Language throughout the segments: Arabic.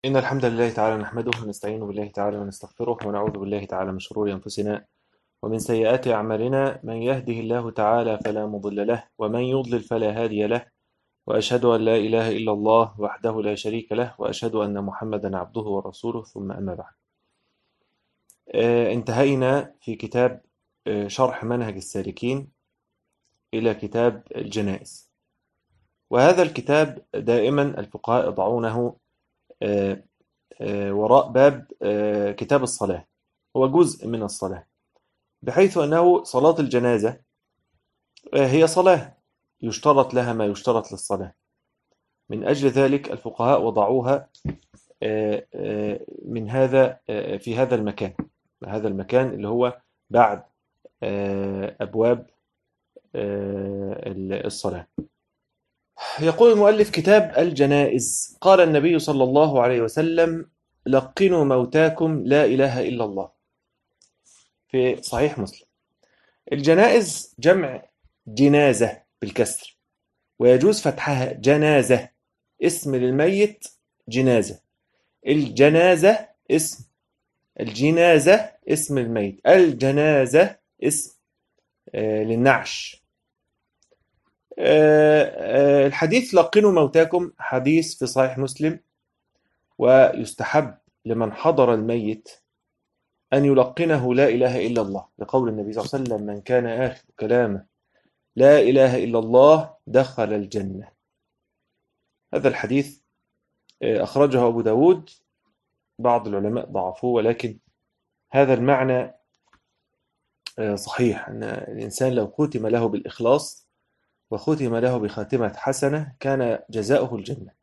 إن الحمد لله تعالى نحمده ونستعين بالله تعالى ونستغفره ونعوذ بالله تعالى من شرور أنفسنا ومن سيئات أعمالنا. من يهده الله تعالى فلا مضل له ومن يضلل فلا هادي له، وأشهد أن لا إله إلا الله وحده لا شريك له، وأشهد أن محمدا عبده ورسوله، ثم أما بعد. انتهينا في كتاب شرح منهج السالكين إلى كتاب الجنائز. وهذا الكتاب دائما الفقهاء يضعونه آه، وراء باب كتاب الصلاة. هو جزء من الصلاة، بحيث أنه صلاة الجنازة هي صلاة يشترط لها ما يشترط للصلاة. من أجل ذلك الفقهاء وضعوها من هذا في هذا المكان، هذا المكان اللي هو بعد أبواب الصلاة. يقول المؤلف: كتاب الجنائز. قال النبي صلى الله عليه وسلم: لقنوا موتاكم لا إله إلا الله، في صحيح مسلم. الجنائز جمع جنازة بالكسر، ويجوز فتحها جنازة. اسم للميت جنازة، الجنازة اسم، الجنازة اسم الميت، الجنازة اسم للنعش. الحديث لقنوا موتاكم حديث في صحيح مسلم، ويستحب لمن حضر الميت أن يلقنه لا إله إلا الله، لقول النبي صلى الله عليه وسلم: من كان آخر كلامه لا إله إلا الله دخل الجنة. هذا الحديث أخرجه أبو داود. بعض العلماء ضعفوه، ولكن هذا المعنى صحيح، أن الإنسان لو ختم له بالإخلاص وختم له بخاتمة حسنة كان جزاؤه الجنة.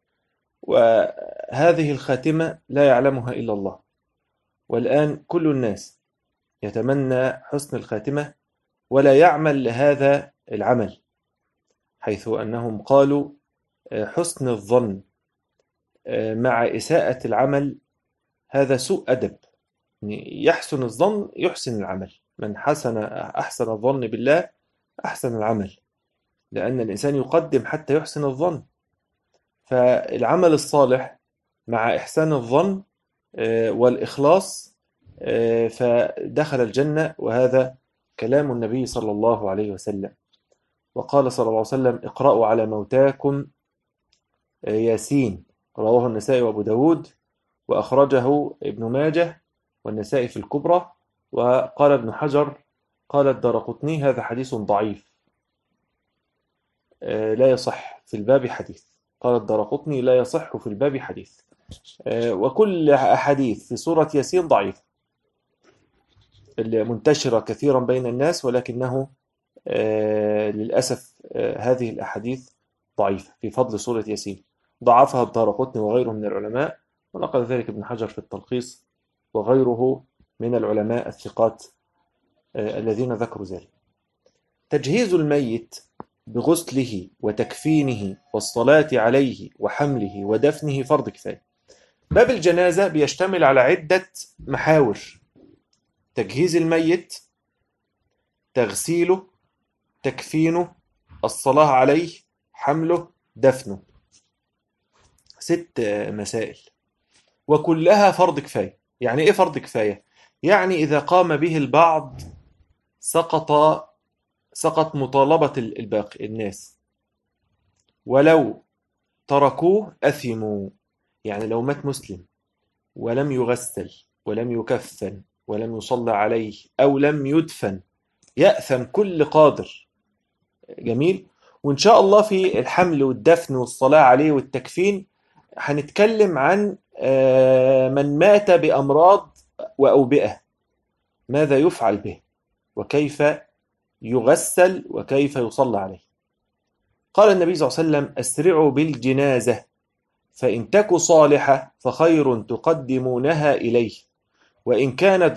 وهذه الخاتمة لا يعلمها إلا الله، والآن كل الناس يتمنى حسن الخاتمة ولا يعمل لهذا العمل، حيث أنهم قالوا حسن الظن مع إساءة العمل هذا سوء أدب. يحسن الظن يحسن العمل، من أحسن الظن بالله أحسن العمل، لأن الإنسان يقدم حتى يحسن الظن. فالعمل الصالح مع إحسان الظن والإخلاص فدخل الجنة، وهذا كلام النبي صلى الله عليه وسلم. وقال صلى الله عليه وسلم: اقرأوا على موتاكم ياسين. رواه النسائي وأبو داود، وأخرجه ابن ماجه والنسائي في الكبرى. وقال ابن حجر قال الدارقطني: هذا حديث ضعيف لا يصح في الباب حديث. قال الدارقطني: لا يصح في الباب حديث. وكل أحاديث في سورة ياسين ضعيف، منتشرة كثيرا بين الناس، ولكنه للأسف هذه الأحاديث ضعيفة في فضل سورة ياسين. ضعفها الدارقطني وغيره من العلماء، ونقل ذلك ابن حجر في التلخيص وغيره من العلماء الثقات الذين ذكروا ذلك. تجهيز الميت بغسله وتكفينه والصلاة عليه وحمله ودفنه فرض كفاية. باب الجنازة بيشتمل على عدة محاور: تجهيز الميت، تغسيله، تكفينه، الصلاة عليه، حمله، دفنه. 6 مسائل، وكلها فرض كفاية. يعني إيه فرض كفاية؟ يعني إذا قام به البعض سقط مطالبة الباقي الناس، ولو تركوه أثموا. يعني لو مات مسلم ولم يغسل ولم يكفن ولم يصلى عليه أو لم يدفن يأثم كل قادر. جميل. وإن شاء الله في الحمل والدفن والصلاة عليه والتكفين هنتكلم عن من مات بأمراض وأوبئة، ماذا يفعل به، وكيف يغسل، وكيف يصلى عليه. قال النبي صلى الله عليه وسلم: أسرعوا بالجنازة، فإن تك صالحة فخير تقدمونها إليه، وإن كانت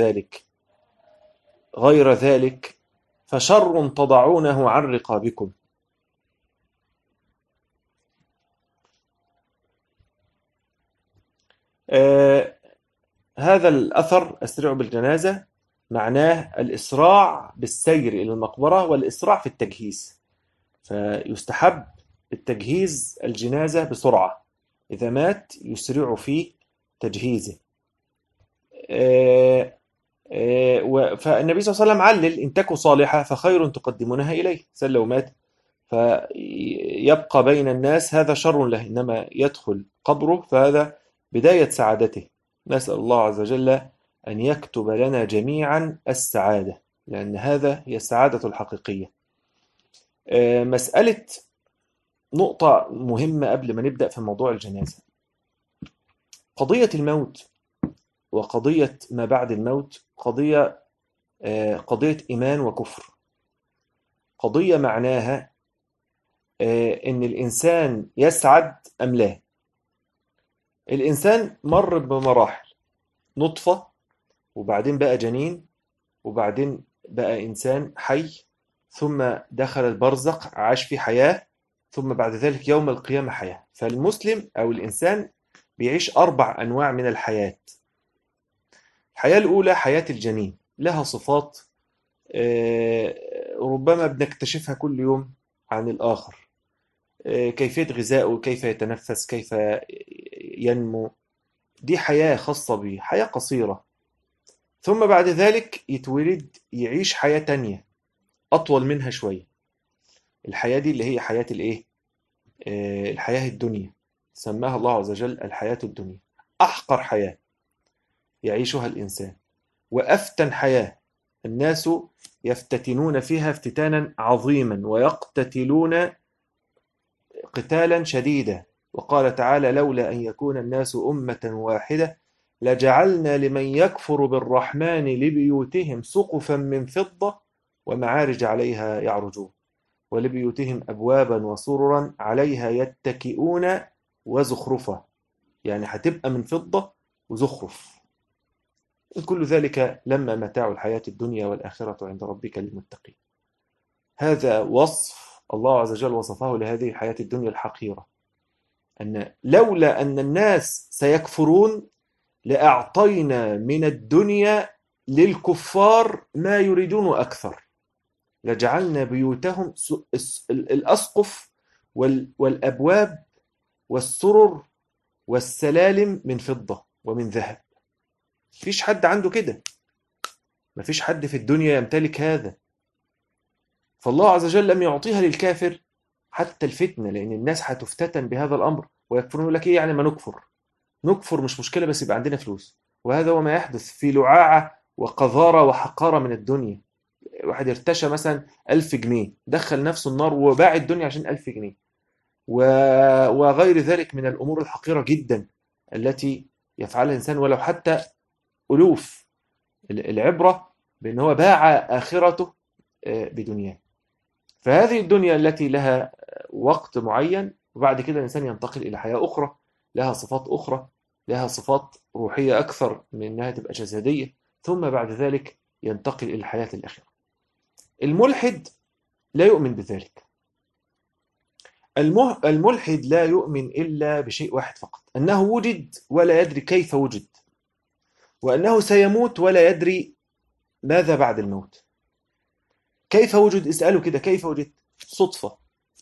غير ذلك فشر تضعونه عن رقابكم. هذا الأثر أسرعوا بالجنازة معناه الإسراع بالسير إلى المقبرة والإسراع في التجهيز. فيستحب التجهيز الجنازة بسرعة، إذا مات يسرع في تجهيزه. آه، فالنبي صلى الله عليه وسلم علل: إن تك صالحة فخير تقدمونها إليه. سل لو مات فيبقى بين الناس هذا شر له، إنما يدخل قبره فهذا بداية سعادته. نسأل الله عز وجل أن يكتب لنا جميعا السعادة، لأن هذا هي السعادة الحقيقية. مسألة نقطة مهمة قبل ما نبدأ في موضوع الجنازة: قضية الموت وقضية ما بعد الموت قضية إيمان وكفر. قضية معناها إن الإنسان يسعد أم لا. الإنسان مر بمراحل: نطفة، وبعدين بقى جنين، وبعدين بقى إنسان حي، ثم دخل البرزخ عاش في حياة، ثم بعد ذلك يوم القيامة حياة. فالمسلم أو الإنسان بيعيش 4 أنواع من الحياة. الحياة الأولى حياة الجنين، لها صفات ربما بنكتشفها كل يوم عن الآخر: كيفية غذائه، كيف يتنفس، كيف ينمو. دي حياة خاصة به، حياة قصيرة. ثم بعد ذلك يتولد يعيش حياة تانية أطول منها شوية. الحياة دي اللي هي حياة الإيه؟ الحياة الدنيا، سماها الله عز وجل الحياة الدنيا. أحقر حياة يعيشها الإنسان، وأفتن حياة. الناس يفتتنون فيها افتتانا عظيما، ويقتتلون قتالا شديدا. وقال تعالى: لولا أن يكون الناس أمة واحدة لجعلنا لمن يكفر بالرحمن لبيوتهم سقفا من فضة ومعارج عليها يعرجون ولبيوتهم أبوابا وسررا عليها يتكئون وزخرفا. يعني هتبقى من فضة وزخرف. كل ذلك لما متاع الحياة الدنيا والآخرة عند ربك للمتقين. هذا وصف الله عز وجل وصفه لهذه الحياة الدنيا الحقيرة، أن لولا أن الناس سيكفرون لأعطينا من الدنيا للكفار ما يريدون أكثر، لجعلنا بيوتهم الأسقف والأبواب والسرر والسلالم من فضة ومن ذهب. مفيش حد عنده كده، مفيش حد في الدنيا يمتلك هذا. فالله عز وجل لم يعطيها للكافر حتى الفتنة، لأن الناس هتفتتن بهذا الأمر ويكفرون. يقول لك إيه يعني ما نكفر؟ نكفر مش مشكلة، بس يبقى عندنا فلوس. وهذا هو ما يحدث في لعاعة وقذارة وحقارة من الدنيا. واحد ارتشى مثلا 1000 جنيه، دخل نفسه النار وباع الدنيا عشان 1000 جنيه. وغير ذلك من الأمور الحقيرة جدا التي يفعلها الإنسان ولو حتى ألوف. العبرة بأن هو باع آخرته بدنياه. فهذه الدنيا التي لها وقت معين، وبعد كده الإنسان ينتقل إلى حياة أخرى لها صفات أخرى، لها صفات روحية أكثر من أنها تبقى جسدية، ثم بعد ذلك ينتقل إلى الحياة الآخرة. الملحد لا يؤمن بذلك. الملحد لا يؤمن إلا بشيء واحد فقط: أنه وجد ولا يدري كيف وجد، وأنه سيموت ولا يدري ماذا بعد الموت. كيف وجد؟ اسأله كده: كيف وجد؟ صدفة،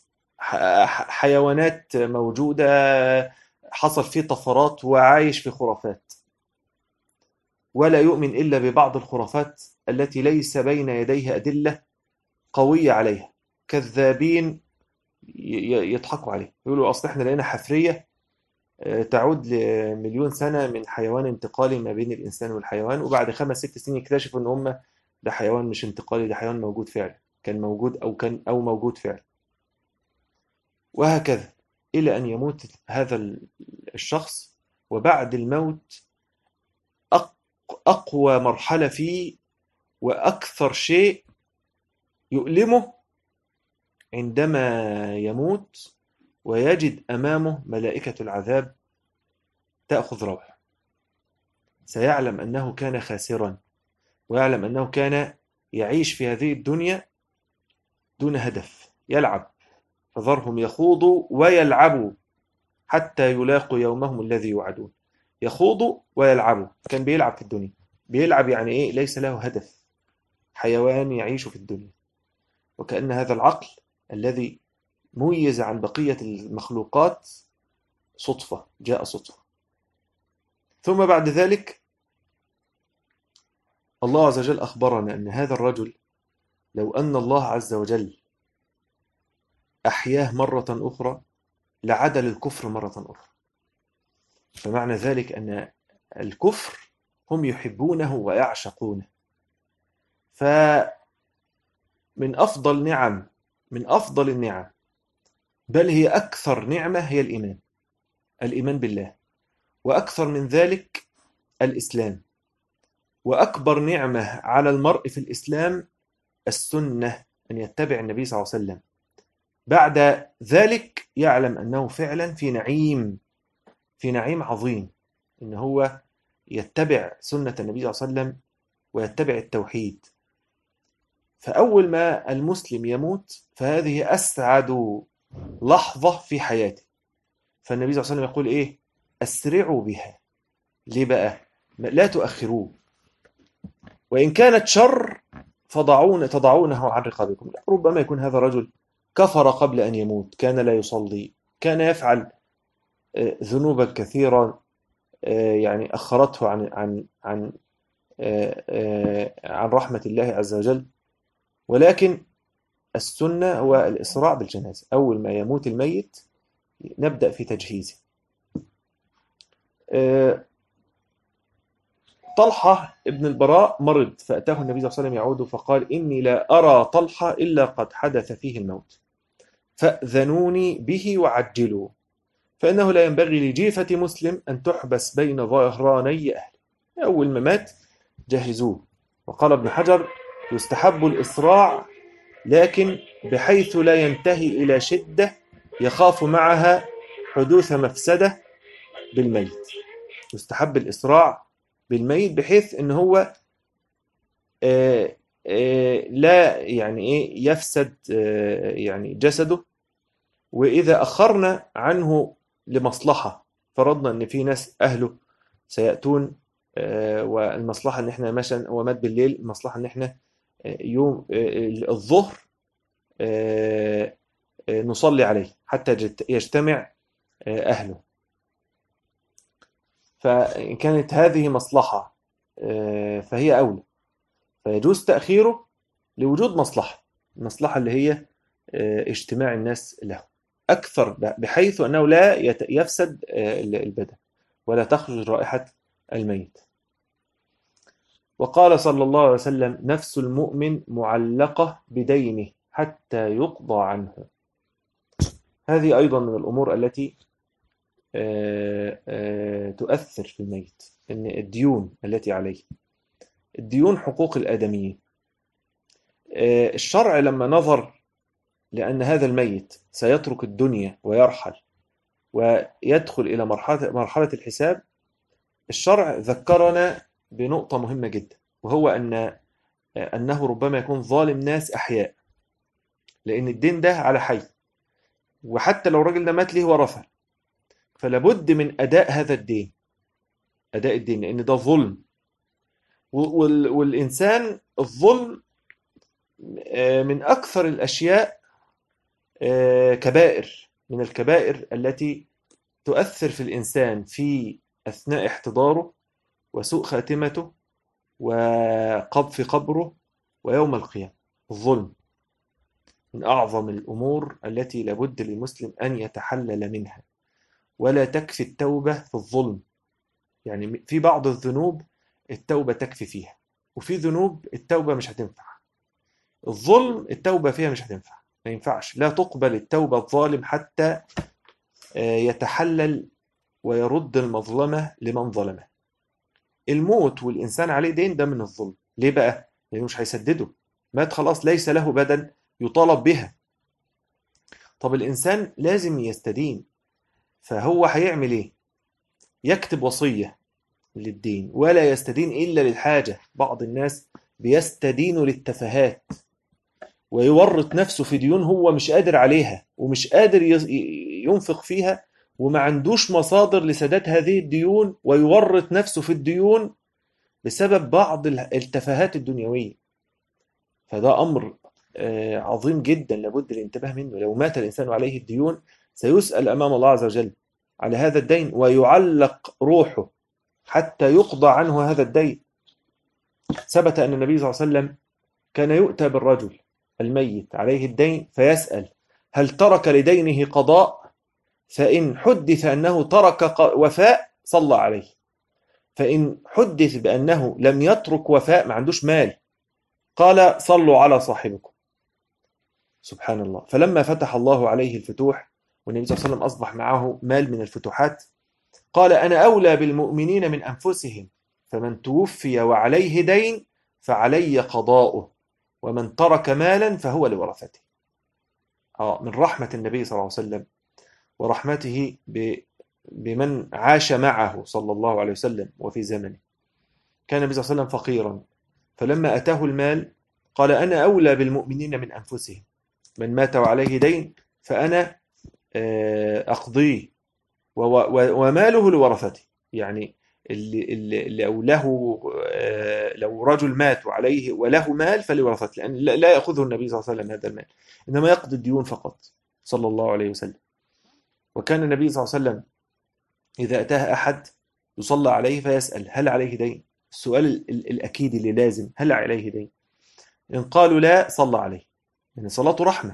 حيوانات موجودة، حصل فيه طفرات، وعايش في خرافات. ولا يؤمن إلا ببعض الخرافات التي ليس بين يديها أدلة قوية عليها. كذابين يضحكوا عليه، يقولوا أصل إحنا لقينا حفرية تعود لمليون سنة من حيوان انتقالي ما بين الإنسان والحيوان، وبعد 5-6 سنين يكتشفوا إن هم ده حيوان مش انتقالي، ده حيوان موجود فعلا، كان موجود أو موجود فعلا. وهكذا إلى أن يموت هذا الشخص. وبعد الموت أقوى مرحلة فيه وأكثر شيء يؤلمه عندما يموت ويجد أمامه ملائكة العذاب تأخذ روحه. سيعلم أنه كان خاسرا، ويعلم أنه كان يعيش في هذه الدنيا دون هدف، يلعب. فذرهم يخوضوا ويلعبوا حتى يلاقوا يومهم الذي يوعدون. يخوضوا ويلعبوا، كان بيلعب في الدنيا. بيلعب يعني إيه؟ ليس له هدف، حيوان يعيش في الدنيا. وكأن هذا العقل الذي ميز عن بقية المخلوقات صدفة، جاء صدفة. ثم بعد ذلك الله عز وجل أخبرنا أن هذا الرجل لو أن الله عز وجل أحياه مرة أخرى لعاد للكفر مرة أخرى. فمعنى ذلك أن الكفر هم يحبونه ويعشقونه. فمن أفضل نعم، من أفضل النعم، بل هي أكثر نعمة، هي الإيمان، الإيمان بالله. وأكثر من ذلك الإسلام. وأكبر نعمة على المرء في الإسلام السنة، أن يتبع النبي صلى الله عليه وسلم. بعد ذلك يعلم أنه فعلا في نعيم، في نعيم عظيم، إن هو يتبع سنة النبي صلى الله عليه وسلم ويتبع التوحيد. فأول ما المسلم يموت فهذه أسعد لحظة في حياته. فالنبي صلى الله عليه وسلم يقول إيه؟ أسرعوا بها. ليه بقى؟ لا تؤخروه. وإن كانت شر تضعونه عن رقابكم. ربما يكون هذا رجل كفر قبل أن يموت، كان لا يصلي، كان يفعل ذنوبا كثيرة يعني أخرته عن رحمة الله عز وجل. ولكن السنة هو الإسراع بالجنازة. أول ما يموت الميت نبدأ في تجهيزه. طلحة ابن البراء مرض، فأتاه النبي صلى الله عليه وسلم يعود فقال: إني لا أرى طلحة إلا قد حدث فيه الموت، فأذنوني به وعجلوا، فإنه لا ينبغي لجيفة مسلم أن تحبس بين ظهراني أهله. أول ما مات جهزوه. وقال ابن حجر: يستحب الإسراع، لكن بحيث لا ينتهي إلى شدة يخاف معها حدوث مفسدة بالميت. يستحب الإسراع بالميت بحيث أن هو لا يعني إيه يفسد يعني جسده. وإذا أخرنا عنه لمصلحة، فرضنا أن في ناس أهله سيأتون والمصلحة أن إحنا مثلا هو مات بالليل، المصلحة أن إحنا يوم الظهر نصلي عليه حتى يجتمع أهله. فإن كانت هذه مصلحة فهي أولى، فيجوز تأخيره لوجود مصلحة، المصلحة اللي هي اجتماع الناس له أكثر، بحيث أنه لا يفسد البدن ولا تخرج رائحة الميت. وقال صلى الله عليه وسلم: نفس المؤمن معلقة بدينه حتى يقضى عنه. هذه أيضا من الأمور التي تؤثر في الميت، إن الديون التي عليه، الديون حقوق الآدميين. الشرع لما نظر لأن هذا الميت سيترك الدنيا ويرحل ويدخل إلى مرحلة الحساب، الشرع ذكرنا بنقطة مهمة جدا، وهو أنه ربما يكون ظالم ناس أحياء، لأن الدين ده على حي، وحتى لو الراجل ده مات ليه ورثة، فلابد من أداء هذا الدين، أداء الدين، لأن ده ظلم. والإنسان الظلم من أكثر الأشياء كبائر، من الكبائر التي تؤثر في الإنسان في أثناء احتضاره وسوء خاتمته في قبره ويوم القيامة. الظلم من أعظم الأمور التي لابد للمسلم أن يتحلل منها، ولا تكفي التوبة في الظلم. يعني في بعض الذنوب التوبة تكفي فيها، وفي ذنوب التوبة مش هتنفع. الظلم التوبة فيها مش هتنفع، ما ينفعش، لا تقبل التوبة الظالم حتى يتحلل ويرد المظلمة لمن ظلمه. الموت والإنسان عليه دين ده من الظلم. ليه بقى؟ لأنه مش هيسدده، مات خلاص، ليس له بدن يطالب بها. طب الإنسان لازم يستدين، فهو هيعمل إيه؟ يكتب وصية للدين، ولا يستدين إلا للحاجة. بعض الناس بيستدين للتفاهات ويورط نفسه في ديون هو مش قادر عليها ومش قادر ينفق فيها، وما عندوش مصادر لسداد هذه الديون، ويورط نفسه في الديون بسبب بعض التفاهات الدنيوية. فده أمر عظيم جدا لابد الانتباه منه. لو مات الإنسان عليه الديون سيسأل أمام الله عز وجل على هذا الدين ويعلق روحه حتى يقضى عنه هذا الدين. ثبت أن النبي صلى الله عليه وسلم كان يؤتى بالرجل الميت عليه الدين فيسأل: هل ترك لدينه قضاء؟ فإن حدث أنه ترك وفاء صلى عليه، فإن حدث بأنه لم يترك وفاء، ما عندوش مال، قال: صلوا على صاحبكم. سبحان الله. فلما فتح الله عليه الفتوح والنبي صلى الله عليه وسلم أصبح معه مال من الفتوحات، قال: أنا أولى بالمؤمنين من أنفسهم، فمن توفي وعليه دين فعلي قضاؤه، ومن ترك مالا فهو لورثته. من رحمة النبي صلى الله عليه وسلم ورحمته بمن عاش معه صلى الله عليه وسلم وفي زمنه. كان النبي صلى الله عليه وسلم فقيرا، فلما أتاه المال قال: أنا أولى بالمؤمنين من أنفسهم، من مات وعليه دين فأنا أقضيه وماله لورثته. يعني اللي لو رجل مات وعليه وله مال فلورثته، لأن لا يأخذه النبي صلى الله عليه وسلم هذا المال، إنما يقضي الديون فقط صلى الله عليه وسلم. وكان النبي صلى الله عليه وسلم إذا أتاه أحد يصلى عليه فيسأل: هل عليه دين؟ السؤال الأكيد اللي لازم: هل عليه دين؟ إن قالوا لا صلى عليه، يعني صلاته رحمة.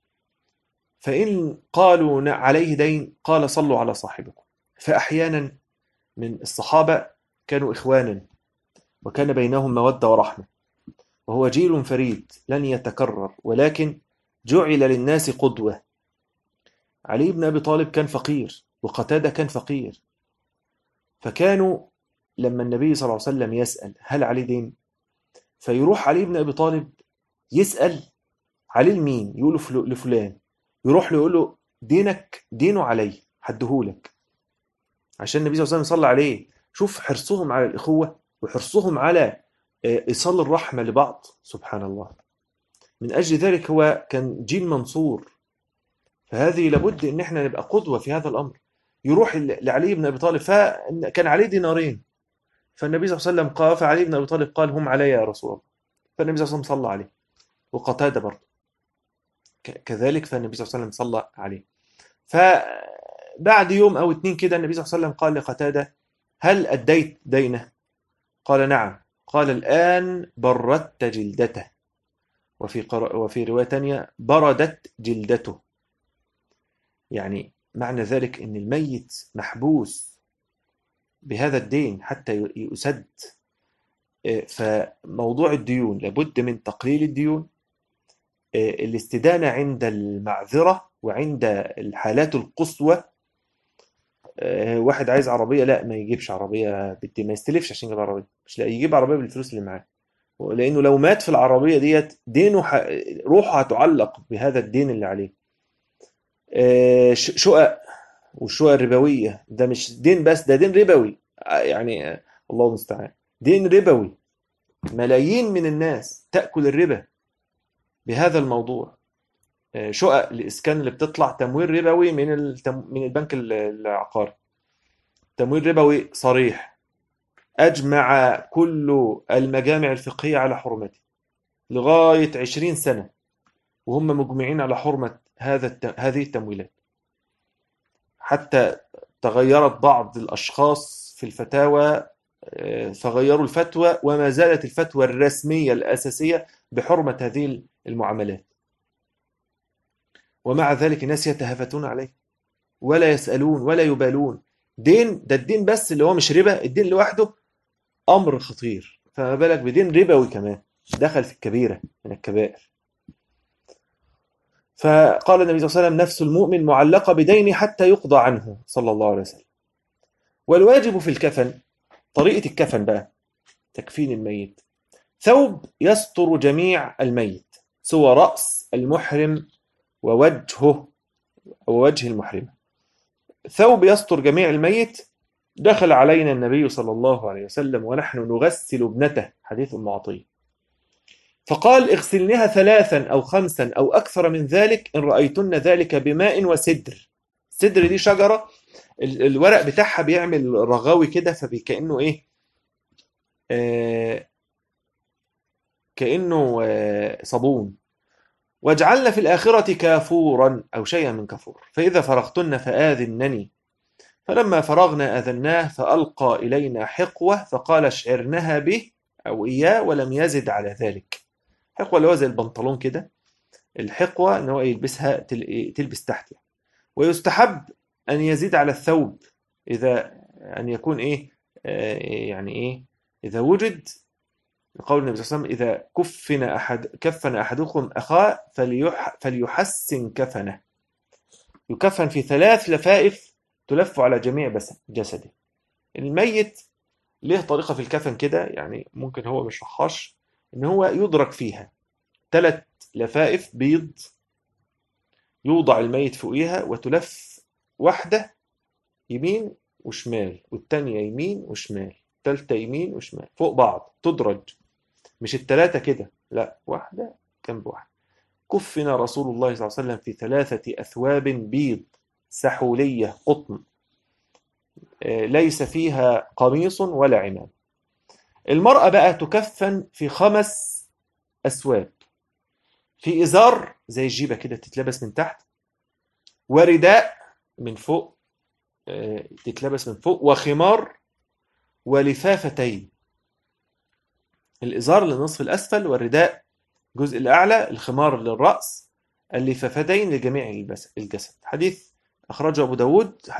فإن قالوا عليه دين قال: صلوا على صاحبكم. فأحيانا من الصحابة كانوا إخوانا وكان بينهم مودة ورحمة، وهو جيل فريد لن يتكرر، ولكن جعل للناس قدوة. علي بن أبي طالب كان فقير، وقتادة كان فقير، فكانوا لما النبي صلى الله عليه وسلم يسأل: هل عليه دين؟ فيروح علي بن أبي طالب يسأل: عليه لمين؟ يقول لفلان. يروح له يقول له: دينه علي، حدهولك، عشان النبي صلى الله عليه وسلم صلى عليه. شوف حرصهم على الإخوة وحرصهم على إيصال الرحمة لبعض. سبحان الله. من أجل ذلك هو كان جيل منصور، فهذه لابد إن احنا نبقى قدوة في هذا الأمر. يروح لعلي بن أبي طالب، فكان عليه دينارين، فالنبي صلى الله عليه وسلم قال، فعلي بن أبي طالب قال: هم علي يا رسول الله. فالنبي صلى الله عليه وسلم صلى عليه، وقتادة برضه كذلك، فالنبي صلى الله عليه وسلم صلى عليه. فبعد يوم أو اتنين كده النبي صلى الله عليه وسلم قال لقتادة: هل أديت دينه؟ قال: نعم. قال: الآن بردت جلدته. وفي رواية تانية: بردت جلدته. يعني معنى ذلك أن الميت محبوس بهذا الدين حتى يسد. فموضوع الديون لابد من تقليل الديون، الاستدانة عند المعذرة وعند الحالات القصوى. واحد عايز عربية، لا ما يجيبش عربية ما يستلفش عشان يجيب عربية، مش لا يجيب عربية بالفلوس اللي معاه، لأنه لو مات في العربية ديت دينه روحه هتعلق بهذا الدين اللي عليه. شقق، والشقق الربوية ده مش دين بس، ده دين ربوي، يعني الله المستعان، دين ربوي. ملايين من الناس تأكل الربا بهذا الموضوع. شقق الإسكان اللي بتطلع تمويل ربوي من البنك العقاري، تمويل ربوي صريح، أجمع كل المجامع الفقهية على حرمته لغاية 20 سنة، وهم مجمعين على حرمة هذه التمويلات، حتى تغيرت بعض الأشخاص في الفتاوى فغيروا الفتوى، وما زالت الفتوى الرسمية الأساسية بحرمة هذه المعاملات. ومع ذلك الناس يتهافتون عليه ولا يسألون ولا يبالون. ده الدين بس اللي هو مش ربا، الدين لوحده أمر خطير، فما بالك بدين ربوي كمان دخل في الكبيرة من الكبائر. فقال النبي صلى الله عليه وسلم: نفس المؤمن معلقة بدينه حتى يقضى عنه صلى الله عليه وسلم. والواجب في الكفن، طريقة الكفن بقى، تكفين الميت: ثوب يستر جميع الميت سوى رأس المحرم ووجهه ووجه المحرم. ثوب يستر جميع الميت. دخل علينا النبي صلى الله عليه وسلم ونحن نغسل ابنته، حديث أم عطية، فقال: اغسلنها 3 أو 5 أو أكثر من ذلك إن رأيتن ذلك بماء وسدر. السدر دي شجرة الورق بتاعها بيعمل رغاوي كده، فكأنه إيه، كأنه صابون. واجعلنا في الآخرة كافورا أو شيئا من كافور، فإذا فرغتن فآذنني. فلما فرغنا أذناه فألقى إلينا حقوة فقال اشعرنها به أو إياه ولم يزد على ذلك. حقوة اللي هو زي البنطلون كده، الحقوة إن هو يلبسها تلبس تحت يعني. ويستحب أن يزيد على الثوب إذا أن يكون إيه يعني إيه إذا وجد، قول النبي صلى الله عليه وسلم إذا كفن أحدكم أخاه فليحسن كفنه، يكفن في 3 لفائف تلف على جميع جسده. الميت له طريقة في الكفن كده، يعني ممكن هو مش رخاش، إن هو يدرك فيها 3 لفائف بيض يوضع الميت فوقيها وتلف، واحدة يمين وشمال والتانية يمين وشمال، التالتة يمين وشمال فوق بعض تدرج، مش ال3 كده، لا، واحدة جنب واحدة. كفن رسول الله صلى الله عليه وسلم في 3 أثواب بيض سحولية قطن، ليس فيها قميص ولا عمام. المرأة بقى تكفن في 5 أثواب، في إزار زي الجيبة كده تتلبس من تحت، ورداء من فوق تتلبس من فوق، وخمار، ولفافتين، الإزار للنصف الأسفل، والرداء الجزء الأعلى، الخمار للرأس، اللفافتين لجميع الجسد. حديث أخرجه أبو داود،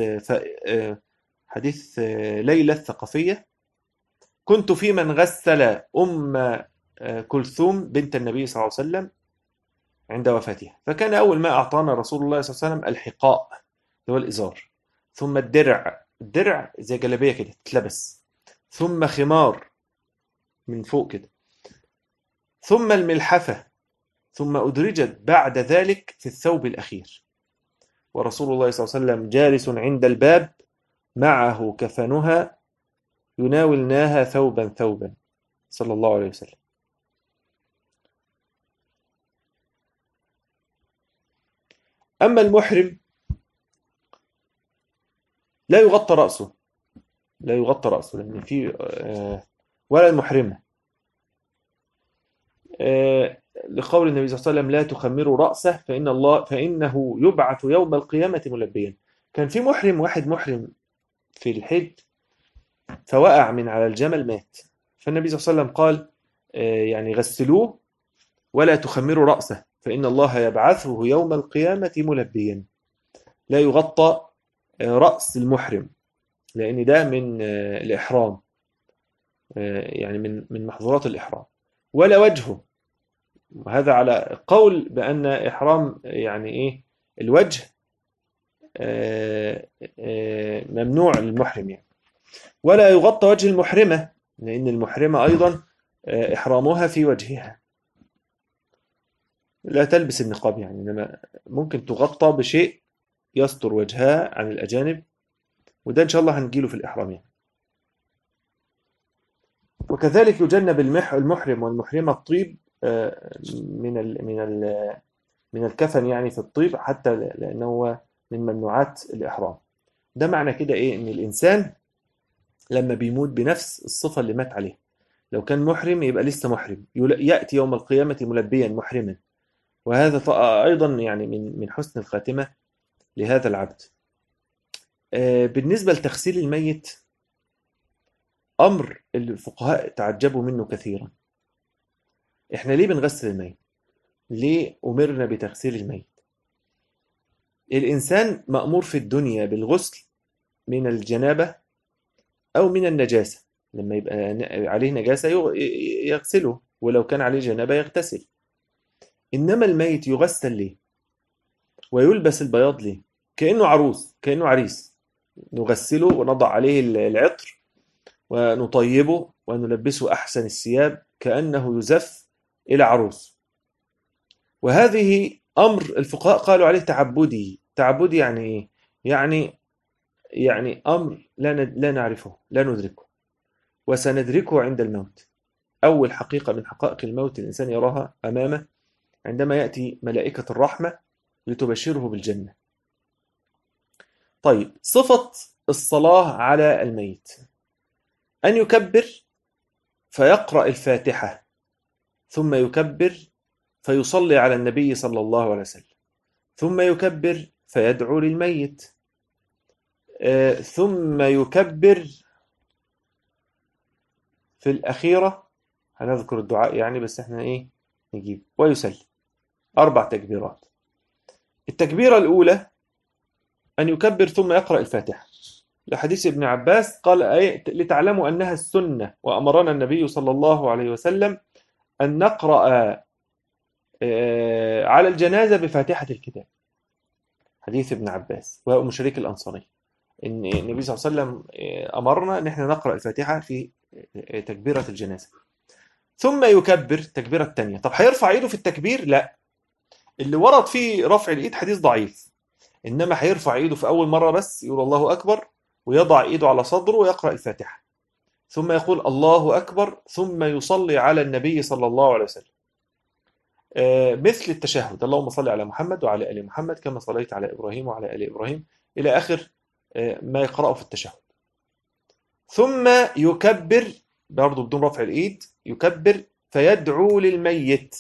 حديث ليلى الثقفية: كنت في من غسل أم كلثوم بنت النبي صلى الله عليه وسلم عند وفاتها، فكان أول ما أعطانا رسول الله صلى الله عليه وسلم الحقاء اللي هو الإزار، ثم الدرع زي جلابية كده تتلبس، ثم خمار من فوق كده، ثم الملحفة، ثم أدرجت بعد ذلك في الثوب الأخير، ورسول الله صلى الله عليه وسلم جالس عند الباب معه كفنها يناولناها ثوبا ثوبا صلى الله عليه وسلم. أما المحرم لا يغطى رأسه، لا يغطى رأسه، لأن في ولا المحرمة، لقول النبي صلى الله عليه وسلم لا تخمروا رأسه فإنه يبعث يوم القيامة ملبيا. كان في واحد محرم في الحج فوقع من على الجمل مات، فالنبي صلى الله عليه وسلم قال يعني غسلوه ولا تخمروا رأسه فإن الله يبعثه يوم القيامة ملبيا. لا يغطى رأس المحرم لأن ده من الإحرام، يعني من محظورات الإحرام، ولا وجهه، وهذا على قول بأن إحرام يعني إيه الوجه ممنوع للمحرم يعني. ولا يغطى وجه المحرمة لأن المحرمة أيضا إحرامها في وجهها، لا تلبس النقاب يعني، إنما ممكن تغطى بشيء يستر وجهها عن الأجانب، وده إن شاء الله هنجيله في الإحرام يعني. وكذلك يجنب المحرم والمحرمة الطيب من الكفن يعني في الطيب، حتى لأنه هو من ممنوعات الإحرام. ده معنى كده إيه؟ إن الإنسان لما بيموت بنفس الصفة اللي مات عليها، لو كان محرم يبقى لسه محرم، يأتي يوم القيامة ملبيا محرما، وهذا أيضا يعني من حسن الخاتمة لهذا العبد. بالنسبة لتغسيل الميت، أمر الفقهاء تعجبوا منه كثيرا. إحنا ليه بنغسل الميت؟ ليه أمرنا بتغسيل الميت؟ الإنسان مأمور في الدنيا بالغسل من الجنابة أو من النجاسة، لما يبقى عليه نجاسة يغسله، ولو كان عليه جنابة يغتسل. إنما الميت يغسل ليه؟ ويلبس البياض ليه؟ كأنه عروس، كأنه عريس، نغسله ونضع عليه العطر ونطيبه ونلبسه أحسن الثياب كأنه يزف إلى عروس. وهذه أمر الفقهاء قالوا عليه تعبدي. تعبدي يعني إيه؟ يعني أمر لا نعرفه، لا ندركه، وسندركه عند الموت. أول حقيقة من حقائق الموت الإنسان يراها أمامه عندما يأتي ملائكة الرحمة لتبشره بالجنة. طيب، صفة الصلاة على الميت أن يكبر فيقرأ الفاتحة، ثم يكبر فيصلي على النبي صلى الله عليه وسلم، ثم يكبر فيدعو للميت. ثم يكبر في الأخيرة. هنذكر الدعاء يعني، بس احنا ايه نجيب ويسلم. 4 تكبيرات. التكبيرة الأولى أن يكبر ثم يقرأ الفاتحة، لحديث ابن عباس قال لتعلموا أنها السنة، وأمرنا النبي صلى الله عليه وسلم أن نقرأ على الجنازة بفاتحة الكتاب. حديث ابن عباس وأم شريك الأنصاري، إن النبي صلى الله عليه وسلم أمرنا أن احنا نقرأ الفاتحة في تكبيرة الجنازة. ثم يكبر التكبيرة الثانية. طب هيرفع ايده في التكبير؟ لا، اللي ورد فيه رفع الايد حديث ضعيف، انما هيرفع ايده في اول مرة بس، يقول الله اكبر ويضع ايده على صدره ويقرأ الفاتحة، ثم يقول الله اكبر، ثم يصلي على النبي صلى الله عليه وسلم مثل التشهد، اللهم صل على محمد وعلى ال محمد كما صليت على ابراهيم وعلى ال ابراهيم، الى اخر ما يقرأه في التشهد. ثم يكبر برضه بدون رفع الايد، يكبر فيدعو للميت.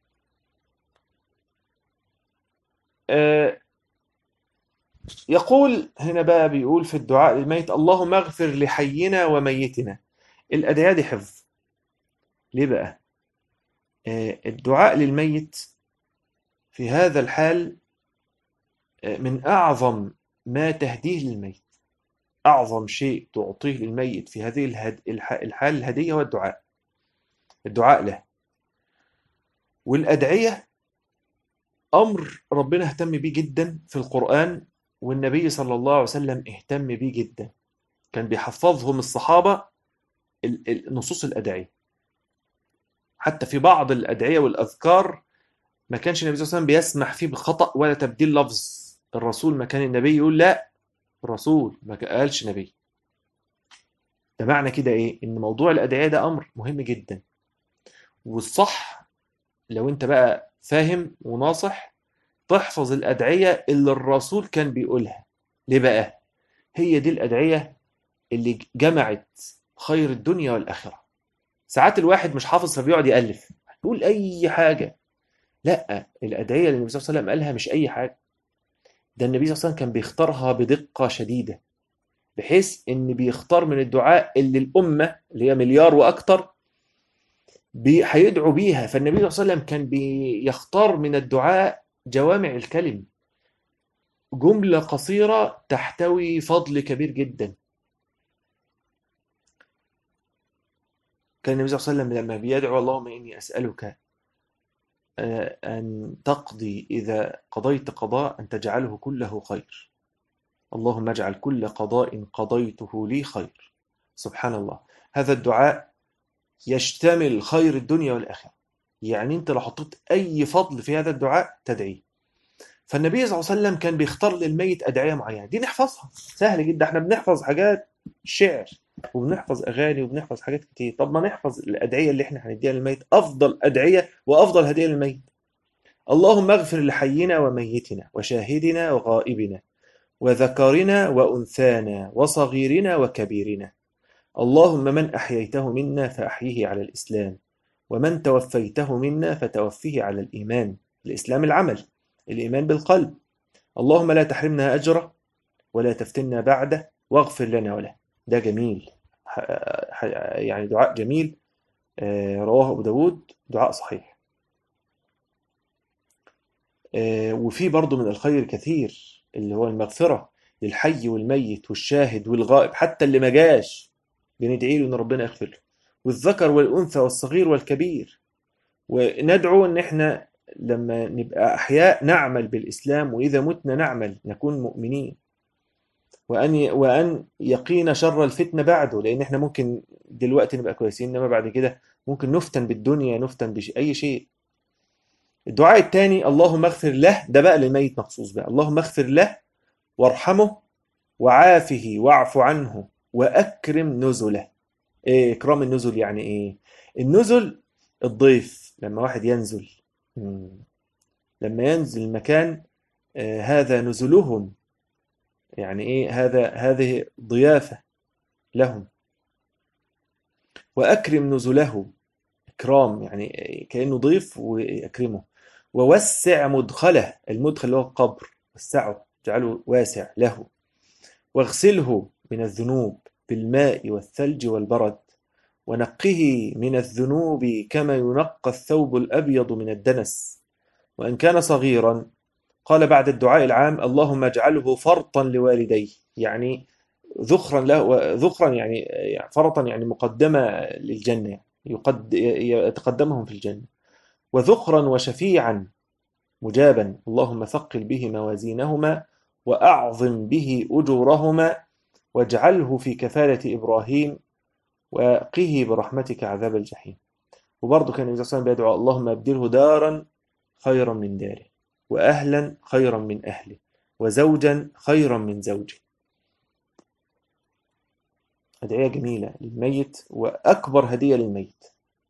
يقول هنا بقى، بيقول في الدعاء للميت اللهم اغفر لحينا وميتنا. الأدعية دي حفظ. ليه بقى؟ الدعاء للميت في هذا الحال من أعظم ما تهديه للميت. أعظم شيء تعطيه للميت في هذه الحال الهدية هو الدعاء. الدعاء له. والأدعية أمر ربنا اهتم بيه جدا في القرآن، والنبي صلى الله عليه وسلم اهتم بيه جدا. كان بيحفظهم الصحابة نصوص الأدعية. حتى في بعض الأدعية والأذكار ما كانش النبي صلى الله عليه وسلم بيسمح فيه بخطأ ولا تبديل لفظ. الرسول ما كان النبي يقول لا، الرسول ما قالش نبي. ده معنى كده إيه؟ إن موضوع الأدعية ده أمر مهم جدا. والصح لو أنت بقى فاهم وناصح تحفظ الأدعية اللي الرسول كان بيقولها. ليه بقى؟ هي دي الأدعية اللي جمعت خير الدنيا والآخرة. ساعات الواحد مش حافظ فبيقعد يألف يقول أي حاجة. لا، الأدعية اللي النبي صلى الله عليه وسلم قالها مش أي حاجة. ده النبي صلى الله عليه وسلم كان بيختارها بدقة شديدة، بحيث إن بيختار من الدعاء اللي الأمة اللي هي مليار وأكتر هيدعوا بيها. فالنبي صلى الله عليه وسلم كان بيختار من الدعاء جوامع الكلم، جملة قصيرة تحتوي فضل كبير جدا. كان النبي صلى الله عليه وسلم لما بيدعو اللهم إني أسألك أن تقضي إذا قضيت قضاء أن تجعله كله خير. اللهم اجعل كل قضاء قضيته لي خير. سبحان الله، هذا الدعاء يشتمل خير الدنيا والآخرة. يعني أنت لو حطيت أي فضل في هذا الدعاء تدعيه. فالنبي صلى الله عليه وسلم كان بيختار للميت أدعية معينة، دي نحفظها سهل جدا. احنا بنحفظ حاجات شعر وبنحفظ أغاني وبنحفظ حاجات كتير. طب ما نحفظ الأدعية اللي احنا هنديها للميت، أفضل أدعية وأفضل هدية للميت. اللهم اغفر لحينا وميتنا وشاهدنا وغائبنا وذكرنا وأنثانا وصغيرنا وكبيرنا. اللهم من أحييته منا فأحيه على الإسلام، ومن توفيته منا فتوفيه على الإيمان. الإسلام العمل، الإيمان بالقلب. اللهم لا تحرمنا أجره ولا تفتنا بعده واغفر لنا وله. ده جميل، يعني دعاء جميل. رواه أبو داود، دعاء صحيح. وفي برضه من الخير كثير اللي هو المغفرة للحي والميت والشاهد والغائب، حتى اللي ما جاش بندعي له ان ربنا يغفر له، والذكر والانثى والصغير والكبير. وندعو ان احنا لما نبقى احياء نعمل بالاسلام، واذا متنا نعمل نكون مؤمنين، وان يقينا شر الفتنه بعده، لان احنا ممكن دلوقتي نبقى كويسين انما بعد كده ممكن نفتن بالدنيا، نفتن باي شيء. الدعاء الثاني اللهم اغفر له، ده بقى للميت مخصوص بقى. اللهم اغفر له وارحمه وعافه واعف عنه واكرم نزله. ايه اكرام النزل؟ يعني ايه النزل؟ الضيف لما واحد ينزل، لما ينزل المكان هذا نزلهم. يعني ايه هذه ضيافة لهم. واكرم نزله، اكرام يعني كأنه ضيف واكرمه. ووسع مدخله، المدخل اللي هو القبر، وسعه، اجعله واسع له. واغسله من الذنوب بالماء والثلج والبرد، ونقه من الذنوب كما ينقى الثوب الأبيض من الدنس. وإن كان صغيرا قال بعد الدعاء العام: اللهم اجعله فرطا لوالديه، يعني ذخرا له، ذخرا يعني فرطا يعني مقدمة للجنة، يتقدمهم في الجنة، وذخرا وشفيعا مجابا، اللهم ثقل به موازينهما وأعظم به أجورهما واجعله في كفالة إبراهيم وقه برحمتك عذاب الجحيم. وبرضه كان النبي صلى الله عليه وسلم بيدعو: اللهم أبدله دارا خيرا من داره، وأهلا خيرا من أهله، وزوجا خيرا من زوجه. أدعية جميلة للميت وأكبر هدية للميت.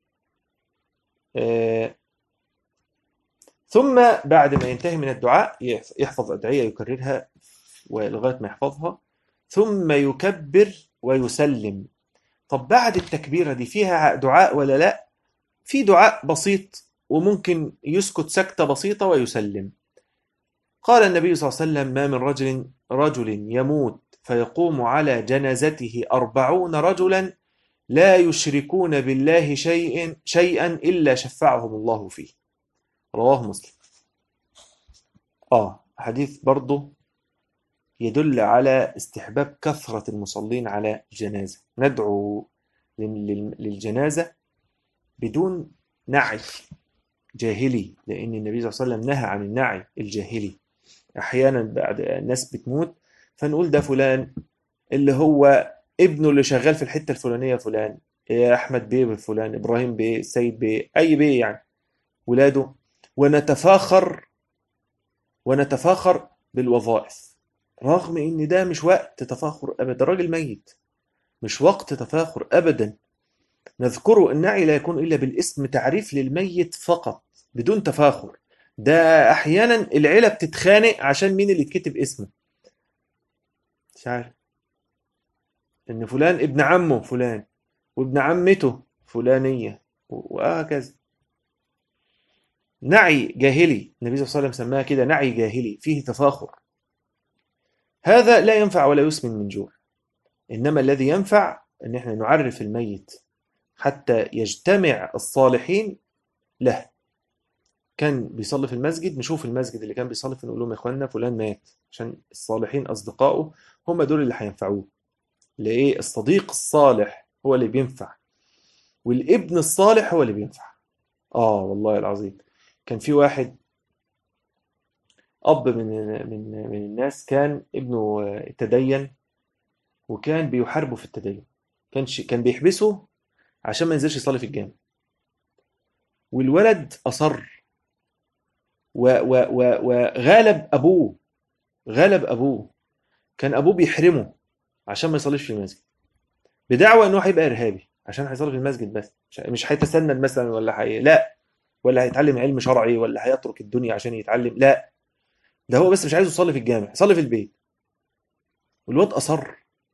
ثم بعد ما ينتهي من الدعاء يحفظ أدعية يكررها ولغاية ما يحفظها، ثم يكبر ويسلم. طب بعد التكبيرة دي فيها دعاء ولا لا؟ في دعاء بسيط، وممكن يسكت سكتة بسيطة ويسلم. قال النبي صلى الله عليه وسلم: ما من رجل يموت فيقوم على جنازته 40 رجلا لا يشركون بالله شيئا إلا شفعهم الله فيه. رواه مسلم. حديث برضه يدل على استحباب كثرة المصلين على الجنازة. ندعو للجنازة بدون نعي جاهلي، لأن النبي صلى الله عليه وسلم نهى عن النعي الجاهلي. أحيانا بعد الناس بتموت فنقول: ده فلان اللي هو ابنه اللي شغال في الحتة الفلانية، فلان أحمد بيه، فلان إبراهيم بيه، سيد بيه، أي بيه يعني ولاده، ونتفاخر بالوظائف، رغم ان ده مش وقت تفاخر ابدا. راجل ميت، مش وقت تفاخر ابدا. نذكره النعي لا يكون الا بالاسم، تعريف للميت فقط بدون تفاخر. ده احيانا العيله بتتخانق عشان مين اللي يتكتب اسمه، مش عارف ان فلان ابن عمه فلان وابن عمته فلانيه وهكذا. نعي جاهلي، النبي صلى الله عليه وسلم سماها كده، نعي جاهلي فيه تفاخر. هذا لا ينفع ولا يسمن من جوع. إنما الذي ينفع أن احنا نعرف الميت حتى يجتمع الصالحين له. كان بيصلي في المسجد، نشوف المسجد اللي كان بيصلي فيه نقول لهم: يا اخوانا فلان مات، عشان الصالحين أصدقائه هم دول اللي هينفعوه. لإيه؟ الصديق الصالح هو اللي بينفع، والابن الصالح هو اللي بينفع. والله العظيم كان في واحد أب من الناس، كان ابنه تدين، وكان بيحاربه في التدين. كان بيحبسه عشان ما ينزلش يصلي في الجامع، والولد أصر وغالب أبوه. كان أبوه بيحرمه عشان ما يصليش في المسجد، بدعوى إنه هيبقى إرهابي عشان هيصلي في المسجد بس، مش هيتسنن مثلا لا، ولا هيتعلم علم شرعي، ولا هيترك الدنيا عشان يتعلم، لا، ده هو بس مش عايزه يصلي في الجامع، يصلي في البيت. والواد أصر،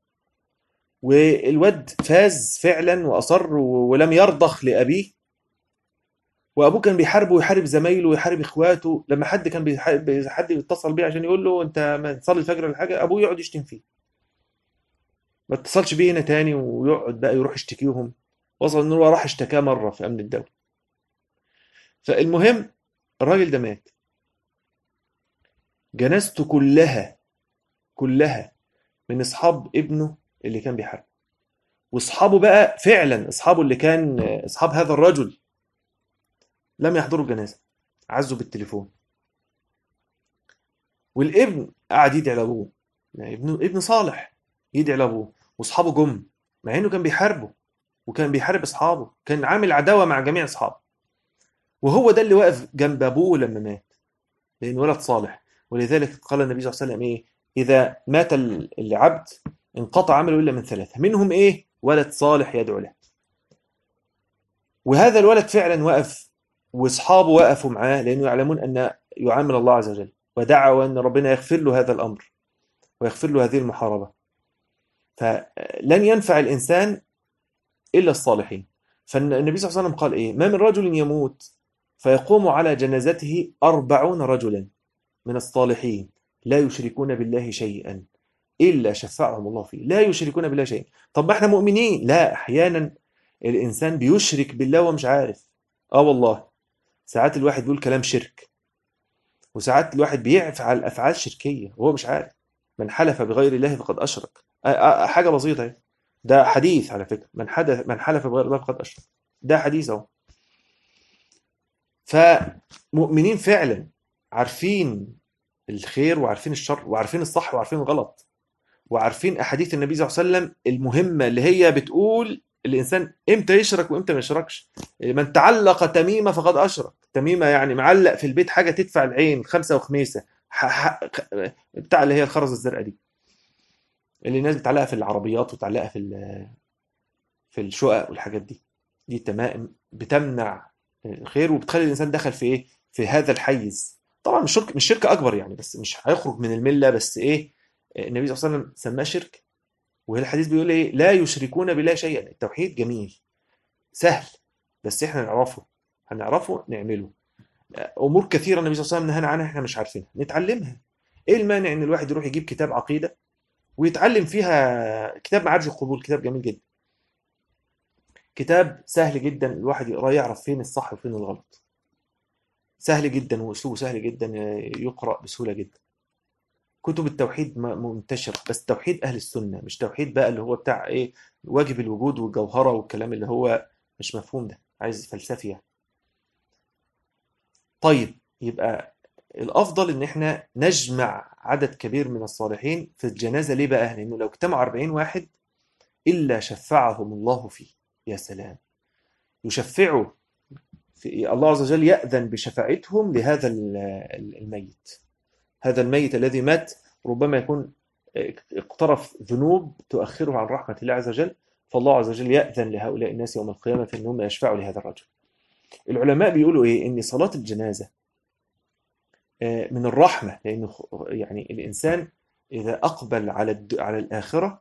والواد فاز فعلا وأصر ولم يرضخ لأبيه. وابوه كان بيحاربه ويحارب زمايله ويحارب اخواته. لما حد كان حد يتصل بيه عشان يقول له: انت ما تصلي الفجر ولا حاجه، ابوه يقعد يشتم فيه، ما اتصلش بيه هنا تاني، ويقعد بقى يروح يشتكيهم. وصل ان هو راح اشتكاه مره في امن الدوله. فالمهم الراجل ده مات، جنازته كلها من اصحاب ابنه اللي كان بيحاربه، واصحابه بقى فعلا، اصحابه اللي كان اصحاب هذا الرجل لم يحضروا الجنازه، عزوا بالتليفون. والابن قعد يدعي لابوه، يعني ابن صالح يدعي لابوه، واصحابه جم، مع انه كان بيحاربه وكان بيحارب اصحابه، كان عامل عداوه مع جميع اصحابه، وهو ده اللي واقف جنب ابوه لما مات، لان ولد صالح. ولذلك قال النبي صلى الله عليه وسلم: ايه؟ اذا مات العبد انقطع عمله الا من ثلاثه، منهم ايه؟ ولد صالح يدعو له. وهذا الولد فعلا وقف، واصحابه وقفوا معاه، لانه يعلمون ان يعامل الله عز وجل، ودعوا ان ربنا يغفر له هذا الامر ويغفر له هذه المحاربه. فلن ينفع الإنسان إلا الصالحين. فالنبي صلى الله عليه وسلم قال: إيه؟ ما من رجل يموت فيقوم على جنازته 40 رجلا من الصالحين لا يشركون بالله شيئا إلا شفعهم الله فيه لا يشركون بالله شيئا. طب ما احنا مؤمنين. لا، أحيانا الإنسان بيشرك بالله ومش عارف. والله ساعات الواحد بيقول كلام شرك، وساعات الواحد بيفعل أفعال شركية وهو مش عارف. من حلف بغير الله فقد أشرك. حاجة بسيطة اهي. ده حديث على فكرة، من حلف بغير الله فقد أشرك. ده حديث اهو. فمؤمنين فعلا، عارفين الخير وعارفين الشر وعارفين الصح وعارفين الغلط، وعارفين احاديث النبي صلى الله عليه وسلم المهمه اللي هي بتقول الانسان امتى يشرك وامتى ما يشركش. من تعلق تميمه فقد اشرك. تميمه يعني معلق في البيت حاجه تدفع العين خمسه وخميسه، بتاع اللي هي الخرز الزرقاء دي، اللي الناس بتعلقها في العربيات وتعلقها في الشقق والحاجات دي. دي تمام بتمنع الخير وبتخلي الانسان دخل في ايه، في هذا الحيز. طبعا مش شرك اكبر يعني، بس مش هيخرج من المله، بس ايه، النبي صلى الله عليه وسلم سماه شرك. والحديث بيقول ايه، لا يشركون بالله شيئا. التوحيد جميل سهل، بس احنا هنعرفه نعمله. امور كثيره النبي صلى الله عليه وسلم نهانا عنها احنا مش عارفينها، نتعلمها. ايه المانع ان الواحد يروح يجيب كتاب عقيده ويتعلم فيها، كتاب معارج القبول، كتاب جميل جدا، كتاب سهل جدا الواحد يقراه يعرف فين الصح وفين الغلط. سهل جدا واسلوبه سهل جدا، يقرا بسهوله جدا. كتب التوحيد منتشره، بس توحيد اهل السنه، مش توحيد بقى اللي هو بتاع ايه، واجب الوجود والجوهره والكلام اللي هو مش مفهوم، ده عايز فلسفي يعني. طيب يبقى الافضل ان احنا نجمع عدد كبير من الصالحين في الجنازه. ليه بقى؟ لانه لو اجتمعوا 40 واحد الا شفعهم الله فيه. يا سلام، يشفعوا في الله عز وجل، يأذن بشفاعتهم لهذا الميت. هذا الميت الذي مات ربما يكون اقترف ذنوب تؤخره عن رحمة الله عز وجل، فالله عز وجل يأذن لهؤلاء الناس يوم القيامة في أنهم يشفعوا لهذا الرجل. العلماء بيقولوا إيه؟ إن صلاة الجنازة من الرحمة، لأنه يعني الإنسان إذا أقبل على الآخرة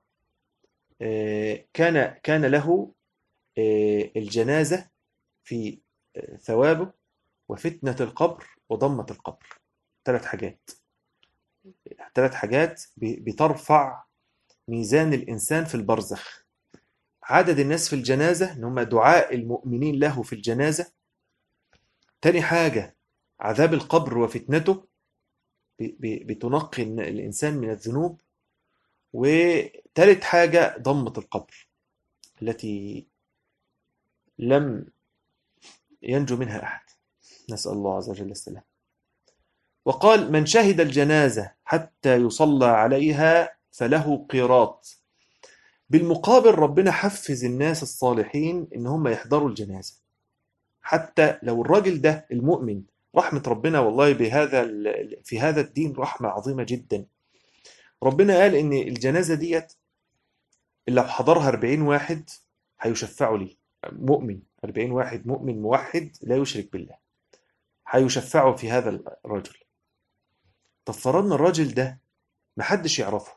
كان له الجنازة في ثوابه وفتنة القبر وضمة القبر. ثلاث حاجات، ثلاث حاجات بترفع ميزان الإنسان في البرزخ. عدد الناس في الجنازة، إن هم دعاء المؤمنين له في الجنازة. تاني حاجة عذاب القبر وفتنته، بتنقي الإنسان من الذنوب. وتالت حاجة ضمة القبر التي لم ينجو منها أحد، نسأل الله عز وجل السلام. وقال من شهد الجنازة حتى يصلى عليها فله قيراط. بالمقابل ربنا حفز الناس الصالحين إن هم يحضروا الجنازة، حتى لو الراجل ده المؤمن. رحمة ربنا والله في هذا الدين رحمة عظيمة جدا. ربنا قال إن الجنازة ديت اللي لو حضرها 40 واحد هيشفعوا لي، مؤمن 40 واحد مؤمن موحد لا يشرك بالله هيشفعوا في هذا الرجل. طب فرضنا الراجل ده محدش يعرفه،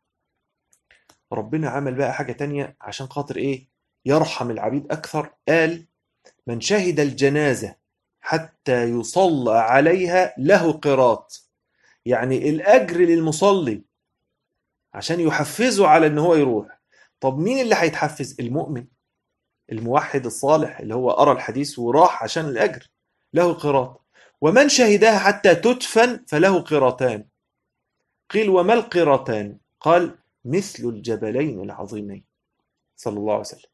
ربنا عمل بقى حاجة تانية عشان خاطر ايه، يرحم العبيد اكثر. قال من شهد الجنازة حتى يصلى عليها له قيراط. يعني الاجر للمصلي عشان يحفزه على ان هو يروح. طب مين اللي هيتحفز؟ المؤمن الموحد الصالح اللي هو قرأ الحديث وراح عشان الاجر، له قيراط. ومن شهدها حتى تدفن فله قيراطان. قيل وما القيراطان؟ قال مثل الجبلين العظيمين، صلى الله عليه وسلم.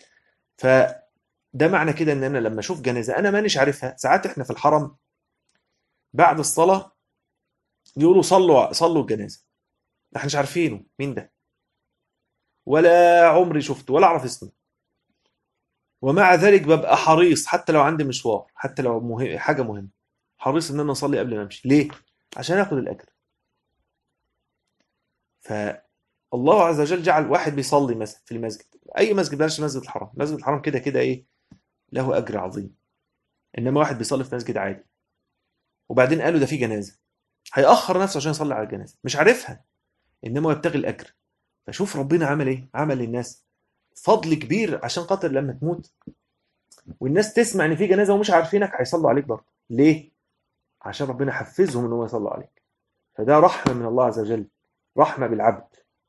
فده معنى كده ان انا لما اشوف جنازه انا مانيش عارفها. ساعات احنا في الحرم بعد الصلاه يقولوا صلوا الجنازه، احنا مش عارفينه مين ده، ولا عمري شفته ولا اعرف اسمه. ومع ذلك ببقى حريص حتى لو عندي مشوار، حتى لو حاجه مهمه، حريص ان انا اصلي قبل ما امشي. ليه؟ عشان اخد الاجر. فالله عز وجل جعل واحد بيصلي مثلا في المسجد، اي مسجد، بلاش مسجد الحرام، مسجد الحرام كده كده ايه، له اجر عظيم. انما واحد بيصلي في مسجد عادي وبعدين قالوا ده في جنازه، هيأخر نفسه عشان يصلي على الجنازه، مش عارفها، انما يبتغي الاجر. فشوف ربنا عمل ايه، عمل للناس فضل كبير عشان خاطر لما تموت والناس تسمع ان في جنازه ومش عارفينك هيصلوا عليك برضه. ليه؟ عشان ربنا حفزهم ان هم يصلوا عليك. فده رحمه من الله عز وجل، رحمه بالعبد.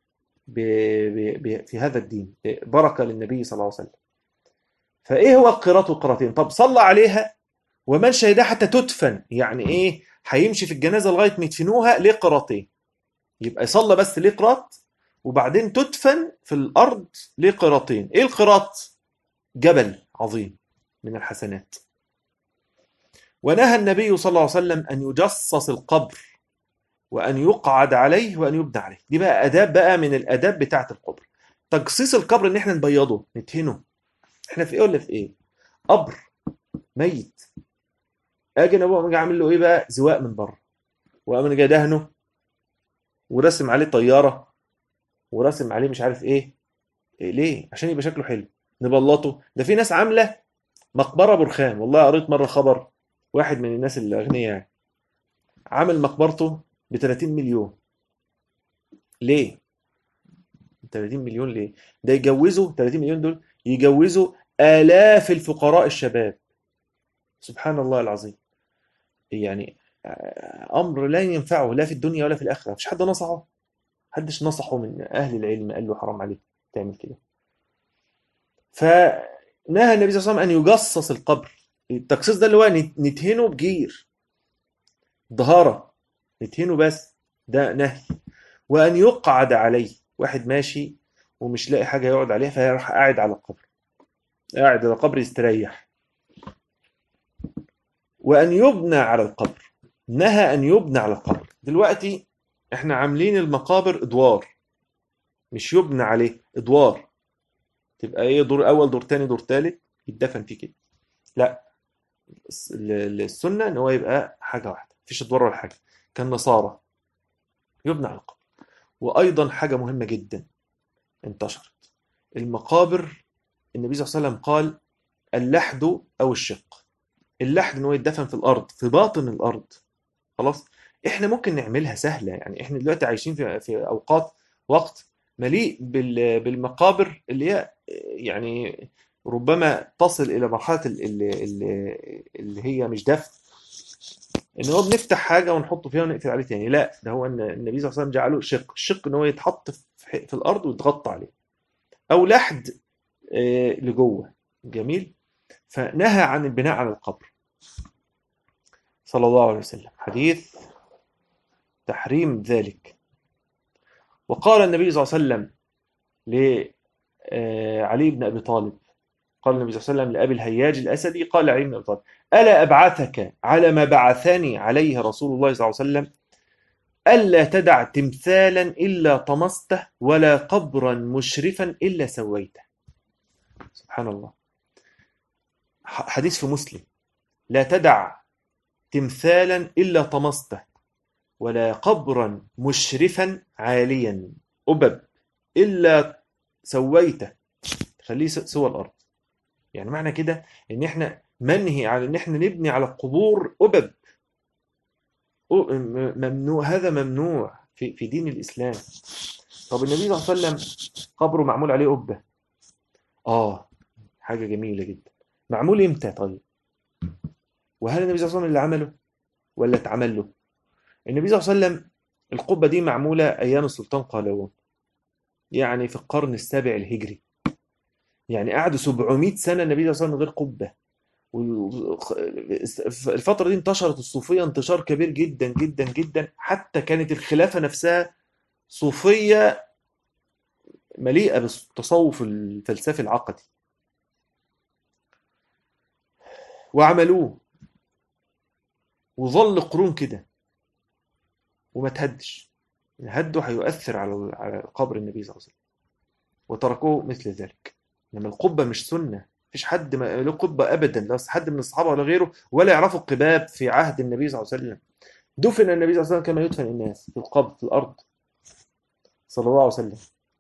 في هذا الدين، بركة للنبي صلى الله عليه وسلم. فإيه هو القيراط والقيراطين؟ طب صلى عليها ومن شهدها حتى تدفن، يعني إيه؟ هيمشي في الجنازة لغاية ما يدفنوها ليه قيراطين، يبقى يصلى بس ليه قيراط، وبعدين تدفن في الأرض ليه قيراطين. إيه القيراط؟ جبل عظيم من الحسنات. ونهى النبي صلى الله عليه وسلم أن يجصص القبر وأن يقعد عليه وأن يبنى عليه. دي بقى آداب بقى من الآداب بتاعة القبر. تجصيص القبر إن إحنا نبيضه نتهنه. إحنا في إيه ولا في إيه؟ قبر ميت، أجي أنا بقى أعمل له إيه بقى؟ زواق من بره، وأنا جاي دهنه ورسم عليه طيارة ورسم عليه مش عارف إيه ليه؟ عشان يبقى شكله حلو. نبلطه. ده في ناس عاملة مقبرة برخام. والله قريت مرة خبر واحد من الناس الأغنياء يعني عامل مقبرته ب 30 مليون. ليه؟ 30 مليون ليه؟ ده يجوزوا 30 مليون دول، يجوزوا آلاف الفقراء الشباب. سبحان الله العظيم. يعني أمر لا ينفعه لا في الدنيا ولا في الآخرة. مفيش حد نصحه، محدش نصحه من أهل العلم قال له حرام عليك تعمل كده. فنهى النبي صلى الله عليه وسلم أن يجصص القبر. التجصيص ده اللي هو نتهنه بجير ظهارة، نتهنه بس، ده نهي. وأن يقعد عليه، واحد ماشي ومش لاقي حاجة يقعد عليها فيروح قاعد على القبر، قاعد على القبر يستريح. وأن يبنى على القبر، نهى أن يبنى على القبر. دلوقتي احنا عاملين المقابر ادوار، مش يبنى عليه، ادوار. تبقى ايه؟ دور اول، دور تاني، دور تالت، يتدفن فيه كده. لا، السنة ان هو يبقى حاجة واحدة، مفيش ادوار ولا حاجة كالنصارى، يبنى على القبر. وايضا حاجة مهمة جدا انتشرت، المقابر. النبي صلى الله عليه وسلم قال اللحد او الشق. اللحد ان هو يتدفن في الارض، في باطن الارض. خلاص، احنا ممكن نعملها سهله. يعني احنا دلوقتي عايشين في اوقات، وقت مليء بالمقابر اللي هي يعني ربما تصل الى مرحله اللي هي مش دفن، ان هو بنفتح حاجه ونحطه فيها ونقفل عليه تاني. لا، ده هو ان النبي صلى الله عليه وسلم جعله شق. الشق ان هو يتحط في الارض ويتغطى عليه، او لحد لجوه. جميل. فنهى عن البناء على القبر صلى الله عليه وسلم، حديث تحريم ذلك. وقال النبي صلى الله عليه وسلم لعلي بن أبي طالب، قال النبي صلى الله عليه وسلم لأبي الهياج الأسدي، قال علي بن أبي طالب ألا أبعثك على ما بعثني عليه رسول الله صلى الله عليه وسلم، ألا تدع تمثالا إلا طمسته ولا قبرا مشرفا إلا سويته. سبحان الله. حديث في مسلم، لا تدع تمثالا إلا طمسته ولا قبرا مشرفا عاليا أبب إلا سويته، خليه سوى الأرض. يعني معنى كده إن إحنا منهي على إن إحنا نبني على القبور أبب. ممنوع، هذا ممنوع في دين الإسلام. طب النبي صلى الله عليه وسلم قبره معمول عليه قبة. حاجة جميلة جدا. معمول إمتى طيب؟ وهل النبي صلى الله عليه وسلم اللي عمله ولا اتعمل له؟ النبي صلى الله عليه وسلم القبة دي معمولة أيام السلطان قلاوون، يعني في القرن السابع الهجري. يعني قعدوا 700 سنة النبي صلى الله عليه وسلم من غير قبة. الفترة دي انتشرت الصوفية انتشار كبير جدا جدا جدا، حتى كانت الخلافة نفسها صوفية مليئة بالتصوف الفلسفي العقدي، وعملوه وظل قرون كده وما تهدش. هده هيؤثر على قبر النبي صلى الله عليه وسلم، وتركوه مثل ذلك. لما القبة مش سنة، مفيش حد ما له قبة أبدا، لا حد من الصحابة ولا غيره ولا يعرفوا القباب في عهد النبي صلى الله عليه وسلم. دفن النبي صلى الله عليه وسلم كما يدفن الناس في القبر في الأرض صلى الله عليه وسلم.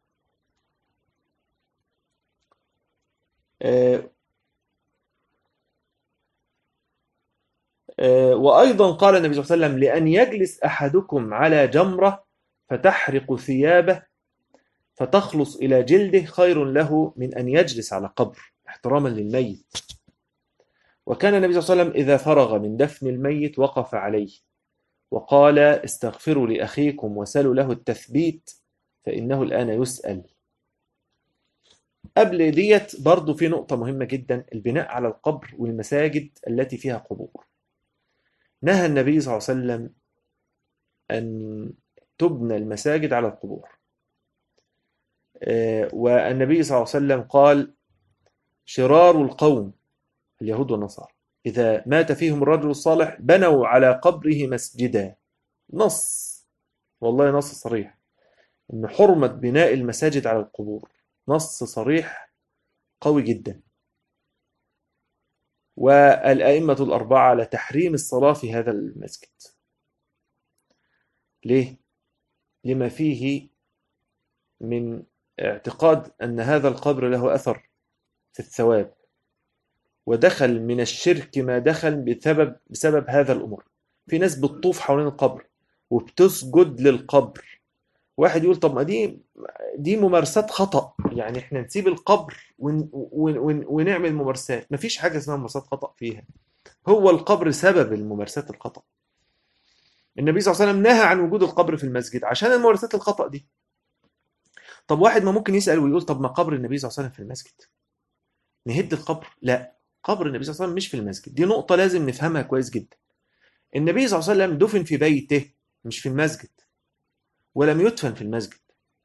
وأيضا قال النبي صلى الله عليه وسلم لأن يجلس أحدكم على جمرة فتحرق ثيابه فتخلص إلى جلده خير له من أن يجلس على قبر احتراما للميت. وكان النبي صلى الله عليه وسلم إذا فرغ من دفن الميت وقف عليه وقال استغفروا لأخيكم وسلوا له التثبيت فإنه الآن يسأل. قبل ديت برضو في نقطة مهمة جدا، البناء على القبر والمساجد التي فيها قبور. نهى النبي صلى الله عليه وسلم أن تبنى المساجد على القبور. والنبي صلى الله عليه وسلم قال: شرار القوم اليهود والنصارى إذا مات فيهم الرجل الصالح بنوا على قبره مسجدا. نص، والله نص صريح أن حرمة بناء المساجد على القبور، نص صريح قوي جدا. والأئمة الأربعة على تحريم الصلاة في هذا المسجد. ليه؟ لما فيه من اعتقاد أن هذا القبر له أثر في الثواب، ودخل من الشرك ما دخل بسبب هذا الأمور. في ناس بتطوف حوالين القبر وبتسجد للقبر. واحد يقول: طب ما دي ممارسات خطأ، يعني احنا نسيب القبر ونعمل ممارسات. مفيش حاجة اسمها ممارسات خطأ فيها، هو القبر سبب الممارسات الخطأ. النبي صلى الله عليه وسلم نهى عن وجود القبر في المسجد عشان الممارسات الخطأ دي. طب واحد ما ممكن يسأل ويقول: طب ما قبر النبي صلى الله عليه وسلم في المسجد، نهد القبر؟ لا، قبر النبي صلى الله عليه وسلم مش في المسجد. دي نقطة لازم نفهمها كويس جدا. النبي صلى الله عليه وسلم دفن في بيته مش في المسجد، ولم يدفن في المسجد،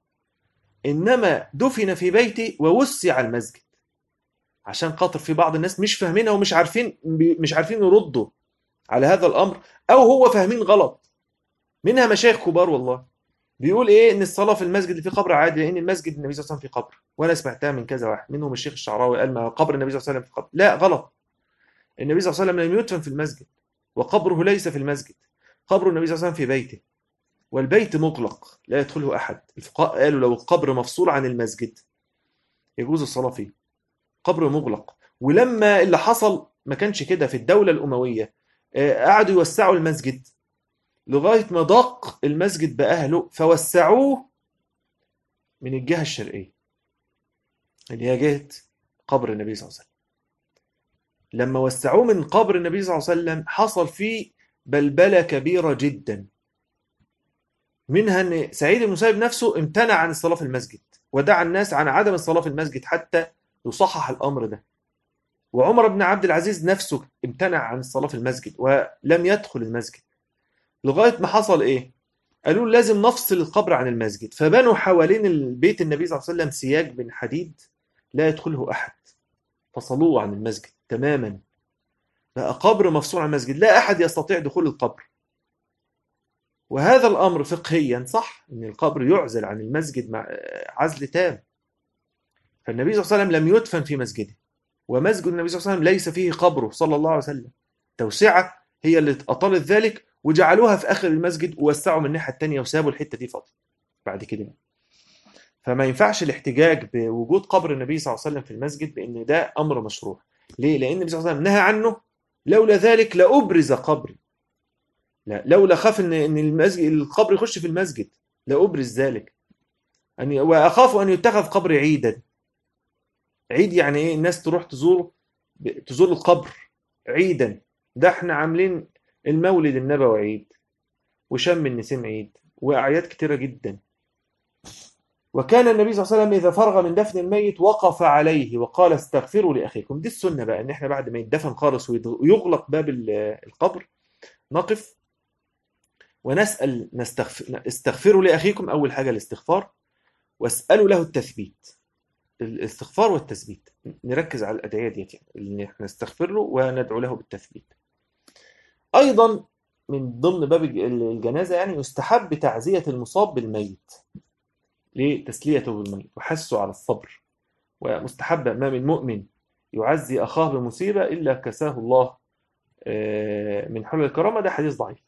إنما دفن في بيته ووسع المسجد. عشان خاطر في بعض الناس مش فاهمينها ومش عارفين يردوا على هذا الأمر، أو هو فاهمين غلط. منها مشايخ كبار والله بيقول إيه إن الصلاة في المسجد اللي فيه قبر عادي، لأن المسجد النبي صلى الله عليه وسلم فيه قبر. وأنا سمعتها من كذا واحد، منهم الشيخ الشعراوي قال ما قبر النبي صلى الله عليه وسلم في قبر. لا، غلط. النبي صلى الله عليه وسلم لم يدفن في المسجد، وقبره ليس في المسجد. قبر النبي صلى الله عليه وسلم في بيته، والبيت مغلق لا يدخله أحد. الفقهاء قالوا لو القبر مفصول عن المسجد يجوز الصلاة فيه، قبر مغلق. ولما اللي حصل ما كانش كده في الدولة الأموية، قعدوا يوسعوا المسجد لغاية ما ضاق المسجد بأهله، فوسعوه من الجهة الشرقية اللي هي جهة قبر النبي صلى الله عليه وسلم. لما وسعوه من قبر النبي صلى الله عليه وسلم حصل فيه بلبلة كبيرة جدا، منها أن سعيد بن المسيب نفسه امتنع عن الصلاة في المسجد، ودعا الناس عن عدم الصلاة في المسجد حتى يصحح الأمر ده. وعمر بن عبد العزيز نفسه امتنع عن الصلاة في المسجد ولم يدخل المسجد، لغاية ما حصل إيه؟ قالوا لازم نفصل القبر عن المسجد، فبنوا حوالين البيت النبي صلى الله عليه وسلم سياج من حديد لا يدخله أحد، فصلوه عن المسجد تماما. بقى قبر مفصول عن المسجد، لا أحد يستطيع دخول القبر. وهذا الأمر فقهيا صح، أن القبر يعزل عن المسجد مع عزل تام. فالنبي صلى الله عليه وسلم لم يدفن في مسجده، ومسجد النبي صلى الله عليه وسلم ليس فيه قبره صلى الله عليه وسلم. توسعة هي اللي أطالت ذلك، وجعلوها في آخر المسجد ووسعوا من الناحية التانية وسابوا الحتة دي فاضية بعد كده. فما ينفعش الاحتجاج بوجود قبر النبي صلى الله عليه وسلم في المسجد بأن ده أمر مشروع. ليه؟ لأن النبي صلى الله عليه وسلم نهى عنه. لولا ذلك لأبرز قبري، لا، لولا خاف ان المسجد القبر يخش في المسجد لأبرز ذلك. وأخاف أن يتخذ قبر عيدا. عيد يعني إيه؟ الناس تروح تزور القبر عيدا. ده احنا عاملين المولد النبوي عيد، وشم النسيم عيد، وأعياد كتيرة جدا. وكان النبي صلى الله عليه وسلم إذا فرغ من دفن الميت وقف عليه وقال: استغفروا لأخيكم. دي السنة بقى، إن احنا بعد ما يدفن خالص ويغلق باب القبر نقف ونسأل استغفروا لأخيكم. أول حاجة الاستغفار، واسألوا له التثبيت. الاستغفار والتثبيت نركز على الأدعية ديت، يعني اللي احنا نستغفر له وندعو له بالتثبيت. أيضا من ضمن باب الجنازة يعني يستحب تعزية المصاب بالميت لتسليته بالميت وحثه على الصبر. ومستحب ما من مؤمن يعزي أخاه بمصيبة إلا كساه الله من حلل الكرامة. ده حديث ضعيف.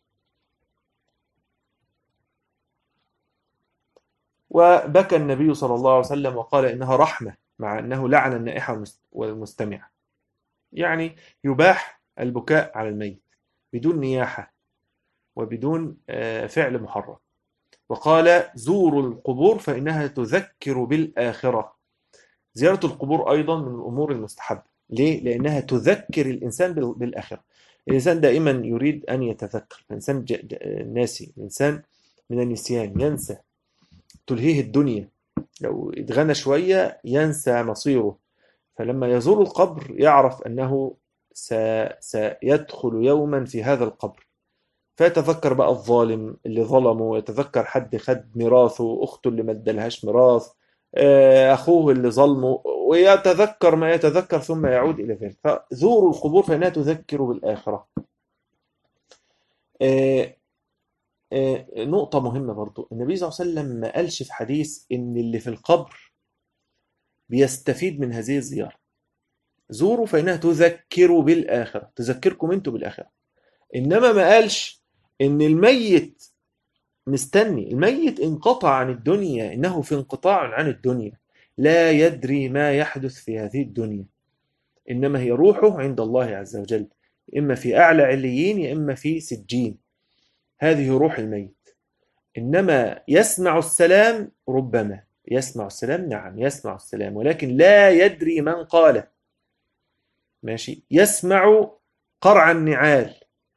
وبكى النبي صلى الله عليه وسلم وقال إنها رحمة، مع أنه لعن النائحة والمستمع. يعني يباح البكاء على الميت بدون نياحة وبدون فعل محرم. وقال: زوروا القبور فإنها تذكر بالآخرة. زيارة القبور أيضا من الأمور المستحبة. ليه؟ لأنها تذكر الإنسان بالآخرة. الإنسان دائما يريد أن يتذكر. الإنسان ناسي، الإنسان من النسيان ينسى. تلهيه الدنيا، لو اتغنى شوية ينسى مصيره. فلما يزور القبر يعرف أنه سيدخل يوما في هذا القبر، فيتذكر بقى الظالم اللي ظلمه، ويتذكر حد خد ميراثه، أخته اللي ما ادالهاش ميراث، أخوه اللي ظلمه، ويتذكر ما يتذكر ثم يعود إلى ذلك. فزوروا القبور فإنها تذكر بالآخرة. آه، نقطة مهمة برضو، النبي صلى الله عليه وسلم ما قالش في حديث إن اللي في القبر بيستفيد من هذه الزيارة. زوروا فإنها تذكروا بالآخرة، تذكركم أنتوا بالآخرة. إنما ما قالش إن الميت مستني، الميت انقطع عن الدنيا، إنه في انقطاع عن الدنيا، لا يدري ما يحدث في هذه الدنيا، إنما هي روحه عند الله عز وجل، إما في أعلى عليين يا إما في سجين. هذه روح الميت. إنما يسمع السلام، ربما يسمع السلام، نعم يسمع السلام، ولكن لا يدري من قاله. ماشي، يسمع قرع النعال،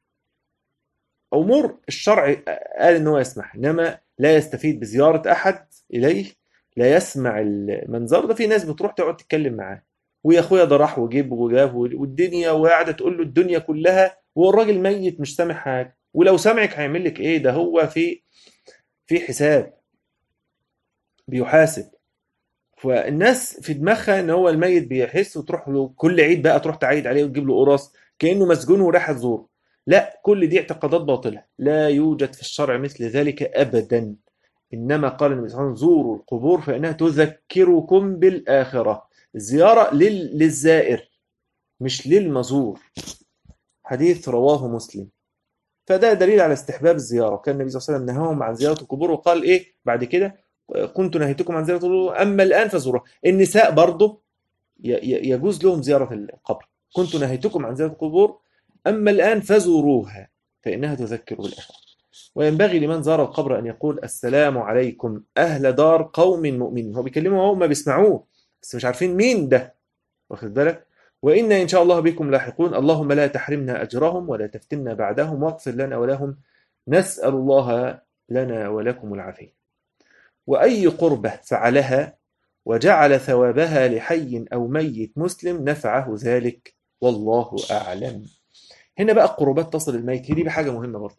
أمور الشرع قال إن هو يسمح، إنما لا يستفيد بزيارة أحد إليه، لا يسمع المنظر ده. في ناس بتروح تقعد تتكلم معاه، ويا أخويا ده راح وجيب وجاب والدنيا، وقاعدة تقول له الدنيا كلها، والراجل ميت مش سامع حاجة، ولو سامعك هيعمل لك إيه؟ ده هو في حساب، بيحاسب. فالناس في دماغها ان هو الميت بيحس، وتروح له كل عيد بقى تروح تعيد عليه وتجيب له قرص كانه مسجون وراح تزوره. لا، كل دي اعتقادات باطله، لا يوجد في الشرع مثل ذلك ابدا. انما قال النبي صلى الله عليه وسلم: زوروا القبور فانها تذكركم بالاخره. الزياره للزائر مش للمزور. حديث رواه مسلم. فده دليل على استحباب الزياره. كان النبي صلى الله عليه وسلم نهاهم عن زياره القبور، وقال ايه بعد كده؟ كنت نهيتكم عن زيارة القبور أما الآن فزوروها. النساء برضه يجوز لهم زيارة القبر. كنت نهيتكم عن زيارة القبور أما الآن فزوروها فإنها تذكر بالآخرة. وينبغي لمن زار القبر أن يقول: السلام عليكم أهل دار قوم مؤمنين. هو بيكلمه، هم بيسمعوه بس مش عارفين مين ده، واخد بالك؟ وإنا إن شاء الله بكم لاحقون. اللهم لا تحرمنا أجرهم ولا تفتنا بعدهم واغفر لنا ولهم. نسأل الله لنا ولكم العافية. وأي قربة فعلها وجعل ثوابها لحي أو ميت مسلم نفعه ذلك، والله أعلم. هنا بقى القربات تصل الميت، دي بحاجة مهمة برضه.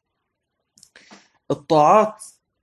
الطاعات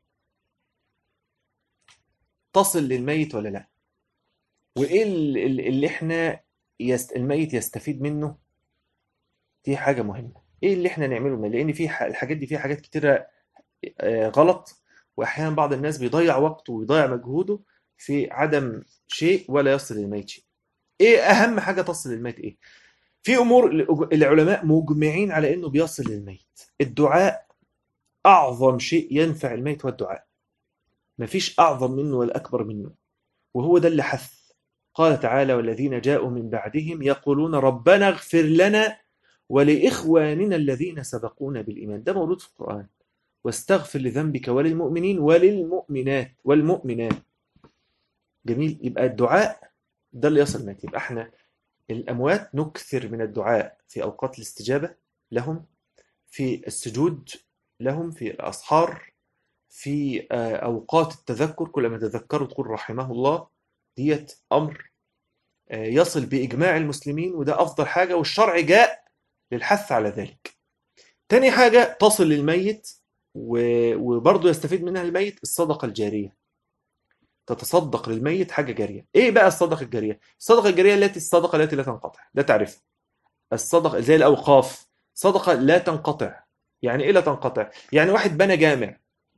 تصل للميت ولا لا؟ وإيه اللي إحنا الميت يستفيد منه؟ دي حاجة مهمة. إيه اللي إحنا نعمله؟ لأن في الحاجات دي فيها حاجات كتيرة غلط، وأحيانا بعض الناس بيضيع وقته ويضيع مجهوده في عدم شيء ولا يصل للميت شيء. ايه اهم حاجه تصل للميت؟ ايه؟ في امور العلماء مجمعين على انه بيصل للميت. الدعاء اعظم شيء ينفع الميت، هو الدعاء. مفيش اعظم منه ولا اكبر منه، وهو ده اللي حث. قال تعالى: والذين جاءوا من بعدهم يقولون ربنا اغفر لنا ولاخواننا الذين سبقونا بالايمان. ده موجود في القران. واستغفر لذنبك وللمؤمنين وللمؤمنات والمؤمنات. جميل. يبقى الدعاء ده اللي يصل الميت. يبقى احنا الأموات نكثر من الدعاء في أوقات الاستجابة لهم، في السجود لهم، في الأسحار، في أوقات التذكر، كلما تذكروا تقول رحمه الله. ديت أمر يصل بإجماع المسلمين، وده أفضل حاجة، والشرع جاء للحث على ذلك. تاني حاجة تصل للميت وبرضه يستفيد منها الميت: الصدقة الجارية. تتصدق للميت حاجة جارية. إيه بقى الصدقة الجارية؟ الصدقة الجارية الصدقة التي لا تنقطع، ده تعرفها. الصدقة زي الأوقاف، صدقة لا تنقطع. يعني إيه لا تنقطع؟ يعني واحد بنى جامع،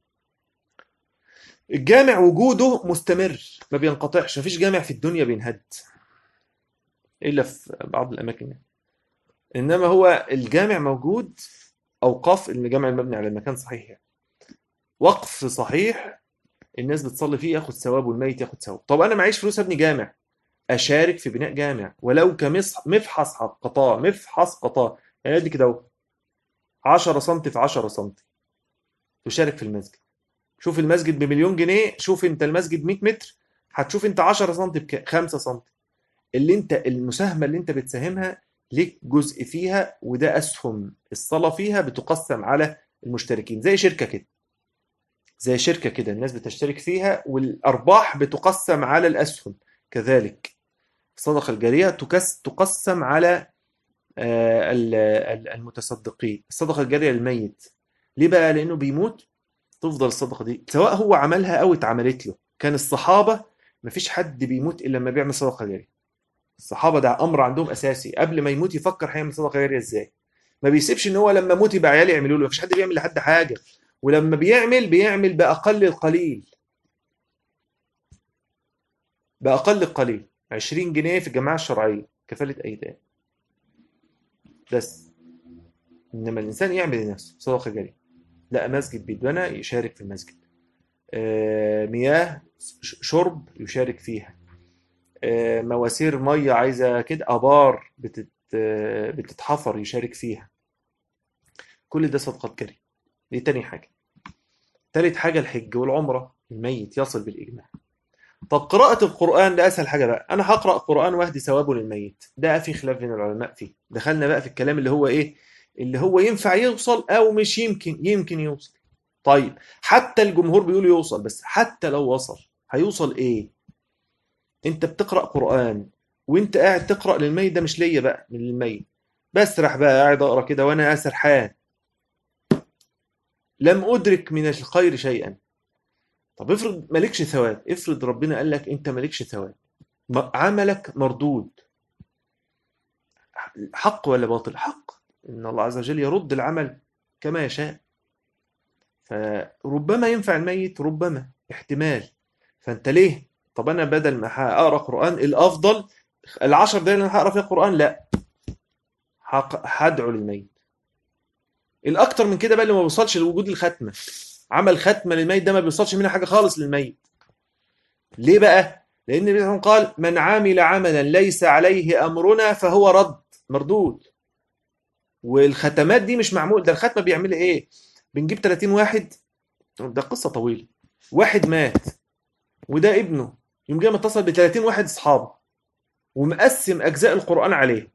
الجامع وجوده مستمر ما بينقطعش. مفيش جامع في الدنيا بينهد إلا في بعض الأماكن يعني. إنما هو الجامع موجود. أوقاف، الجامع المبني على المكان صحيح يعني. وقف صحيح، الناس بتصلي فيه ياخد ثواب، والميت ياخد ثواب. طب أنا معيش فلوس أبني جامع، أشارك في بناء جامع ولو مفحص قطاع، مفحص قطاع يعني قد كده اهو، 10 سم في 10 سم، تشارك في المسجد. شوف المسجد بمليون جنيه، شوف انت المسجد 100 متر، هتشوف انت 10 سم بكام؟ 5 سم. اللي انت المساهمه اللي انت بتساهمها ليك جزء فيها، وده اسهم الصلاه فيها بتقسم على المشتركين، زي شركه كده، زي شركة كده الناس بتشترك فيها والأرباح بتقسم على الأسهم. كذلك الصدقة الجارية تقسم على المتصدقين. الصدقة الجارية للميت ليه بقى؟ لأنه بيموت تفضل الصدقة دي سواء هو عملها أو اتعملت له. كان الصحابة مفيش حد بيموت إلا لما بيعمل صدقة جارية. الصحابة ده أمر عندهم أساسي، قبل ما يموت يفكر هيعمل صدقة جارية إزاي. ما بيسيبش إن هو لما يموت يبقى عيالي يعملوا له. مفيش حد بيعمل لحد حاجة، ولما بيعمل بأقل القليل. بأقل القليل 20 جنيه في الجماعة الشرعية كفالة أيتام بس. إنما الإنسان يعمل لنفسه صدقة جارية. لا مسجد بيتبنى يشارك في المسجد، مياه شرب يشارك فيها، مواسير مية عايزة كده، آبار بتتحفر يشارك فيها. كل ده صدقات جارية. دي تاني حاجة. تالت حاجة الحج والعمرة، الميت يصل بالإجماع. طب قراءة القرآن ده أسهل حاجة بقى. أنا هقرأ القرآن وأهدي ثوابه للميت، ده في خلاف بين العلماء فيه. دخلنا بقى في الكلام اللي هو إيه، اللي هو ينفع يوصل أو مش يمكن يوصل. طيب حتى الجمهور بيقولوا يوصل، بس حتى لو وصل هيوصل إيه؟ أنت بتقرأ قرآن وأنت قاعد تقرأ للميت، ده مش ليا بقى، من الميت. بسرح بقى قاعد أقرأ كده وأنا سرحان، لم أدرك من الخير شيئا. طب افرض مالكش ثواب، افرض ربنا قال لك أنت مالكش ثواب، عملك مردود. حق ولا باطل؟ حق. إن الله عز وجل يرد العمل كما يشاء. فربما ينفع الميت، ربما احتمال. فأنت ليه؟ طب أنا بدل ما أقرأ قرآن الأفضل العشر دقايق اللي أنا هقرأ فيها قرآن، لا، هدعو للميت. الأكتر من كده بقى اللي ما بيوصلش لوجود الختمة، عمل ختمة للميت ده ما بيوصلش منها حاجة خالص للميت. ليه بقى؟ لأن النبي صلى الله عليه وسلم قال من عمل عملا ليس عليه أمرنا فهو مردود. والختمات دي مش معمول. ده الختمه بيعمل ايه؟ بنجيب 30 واحد، ده قصه طويله. واحد مات وده ابنه، يوم جاي متصل ب 30 واحد اصحابه ومقسم اجزاء القران عليه.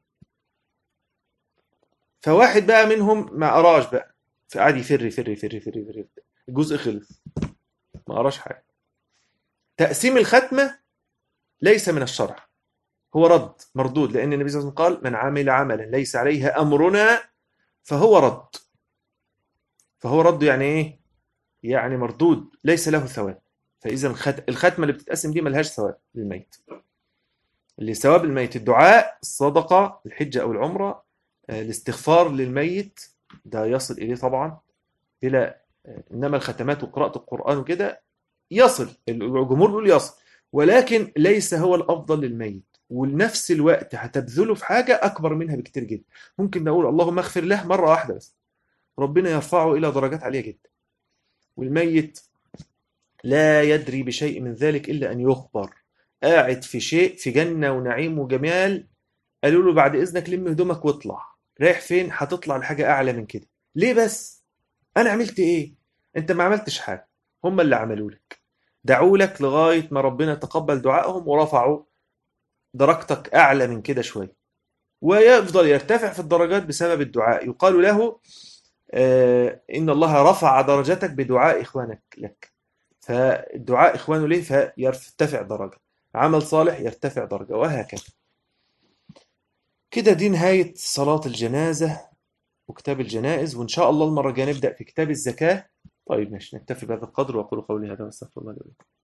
فواحد بقى منهم ما قراش بقى، فقعد يفر يفر يفر يفر يفر، الجزء خلص ما قراش حاجه. تقسيم الختمه ليس من الشرع، هو مردود. لان النبي صلى الله عليه وسلم قال من عمل عملا ليس عليه امرنا فهو رد. فهو رد يعني ايه؟ يعني مردود ليس له ثواب. فإذا الختمة اللي بتتقسم دي ملهاش ثواب للميت. اللي ثواب الميت الدعاء، الصدقة، الحجة أو العمرة، الاستغفار للميت، ده يصل إليه طبعا بلا. إنما الختمات وقراءة القرآن وكده يصل، الجمهور بيقول يصل، ولكن ليس هو الأفضل للميت. ولنفس الوقت هتبذله في حاجة أكبر منها بكتير جدا. ممكن نقول اللهم اغفر له مرة واحدة بس، ربنا يرفعه إلى درجات عالية جدا. والميت لا يدري بشيء من ذلك إلا أن يخبر. قاعد في شيء في جنة ونعيم وجمال، قالوا له بعد إذنك لم هدومك واطلع. رايح فين؟ هتطلع لحاجة أعلى من كده. ليه بس؟ أنا عملت إيه؟ أنت ما عملتش حاجة، هم اللي عملوا لك. دعوا لك لغاية ما ربنا تقبل دعائهم ورفعوا درجتك أعلى من كده شوية. ويفضل يرتفع في الدرجات بسبب الدعاء. يقال له إن الله رفع درجتك بدعاء إخوانك لك. فالدعاء إخوانه ليه فيرتفع درجة، عمل صالح يرتفع درجة، وهكذا. كده دي نهاية صلاة الجنازة وكتاب الجنائز. وإن شاء الله المرة الجاية نبدأ في كتاب الزكاة. طيب ماشي، نكتفي بهذا القدر وأقول قولي هذا واستغفر الله لي ولكم.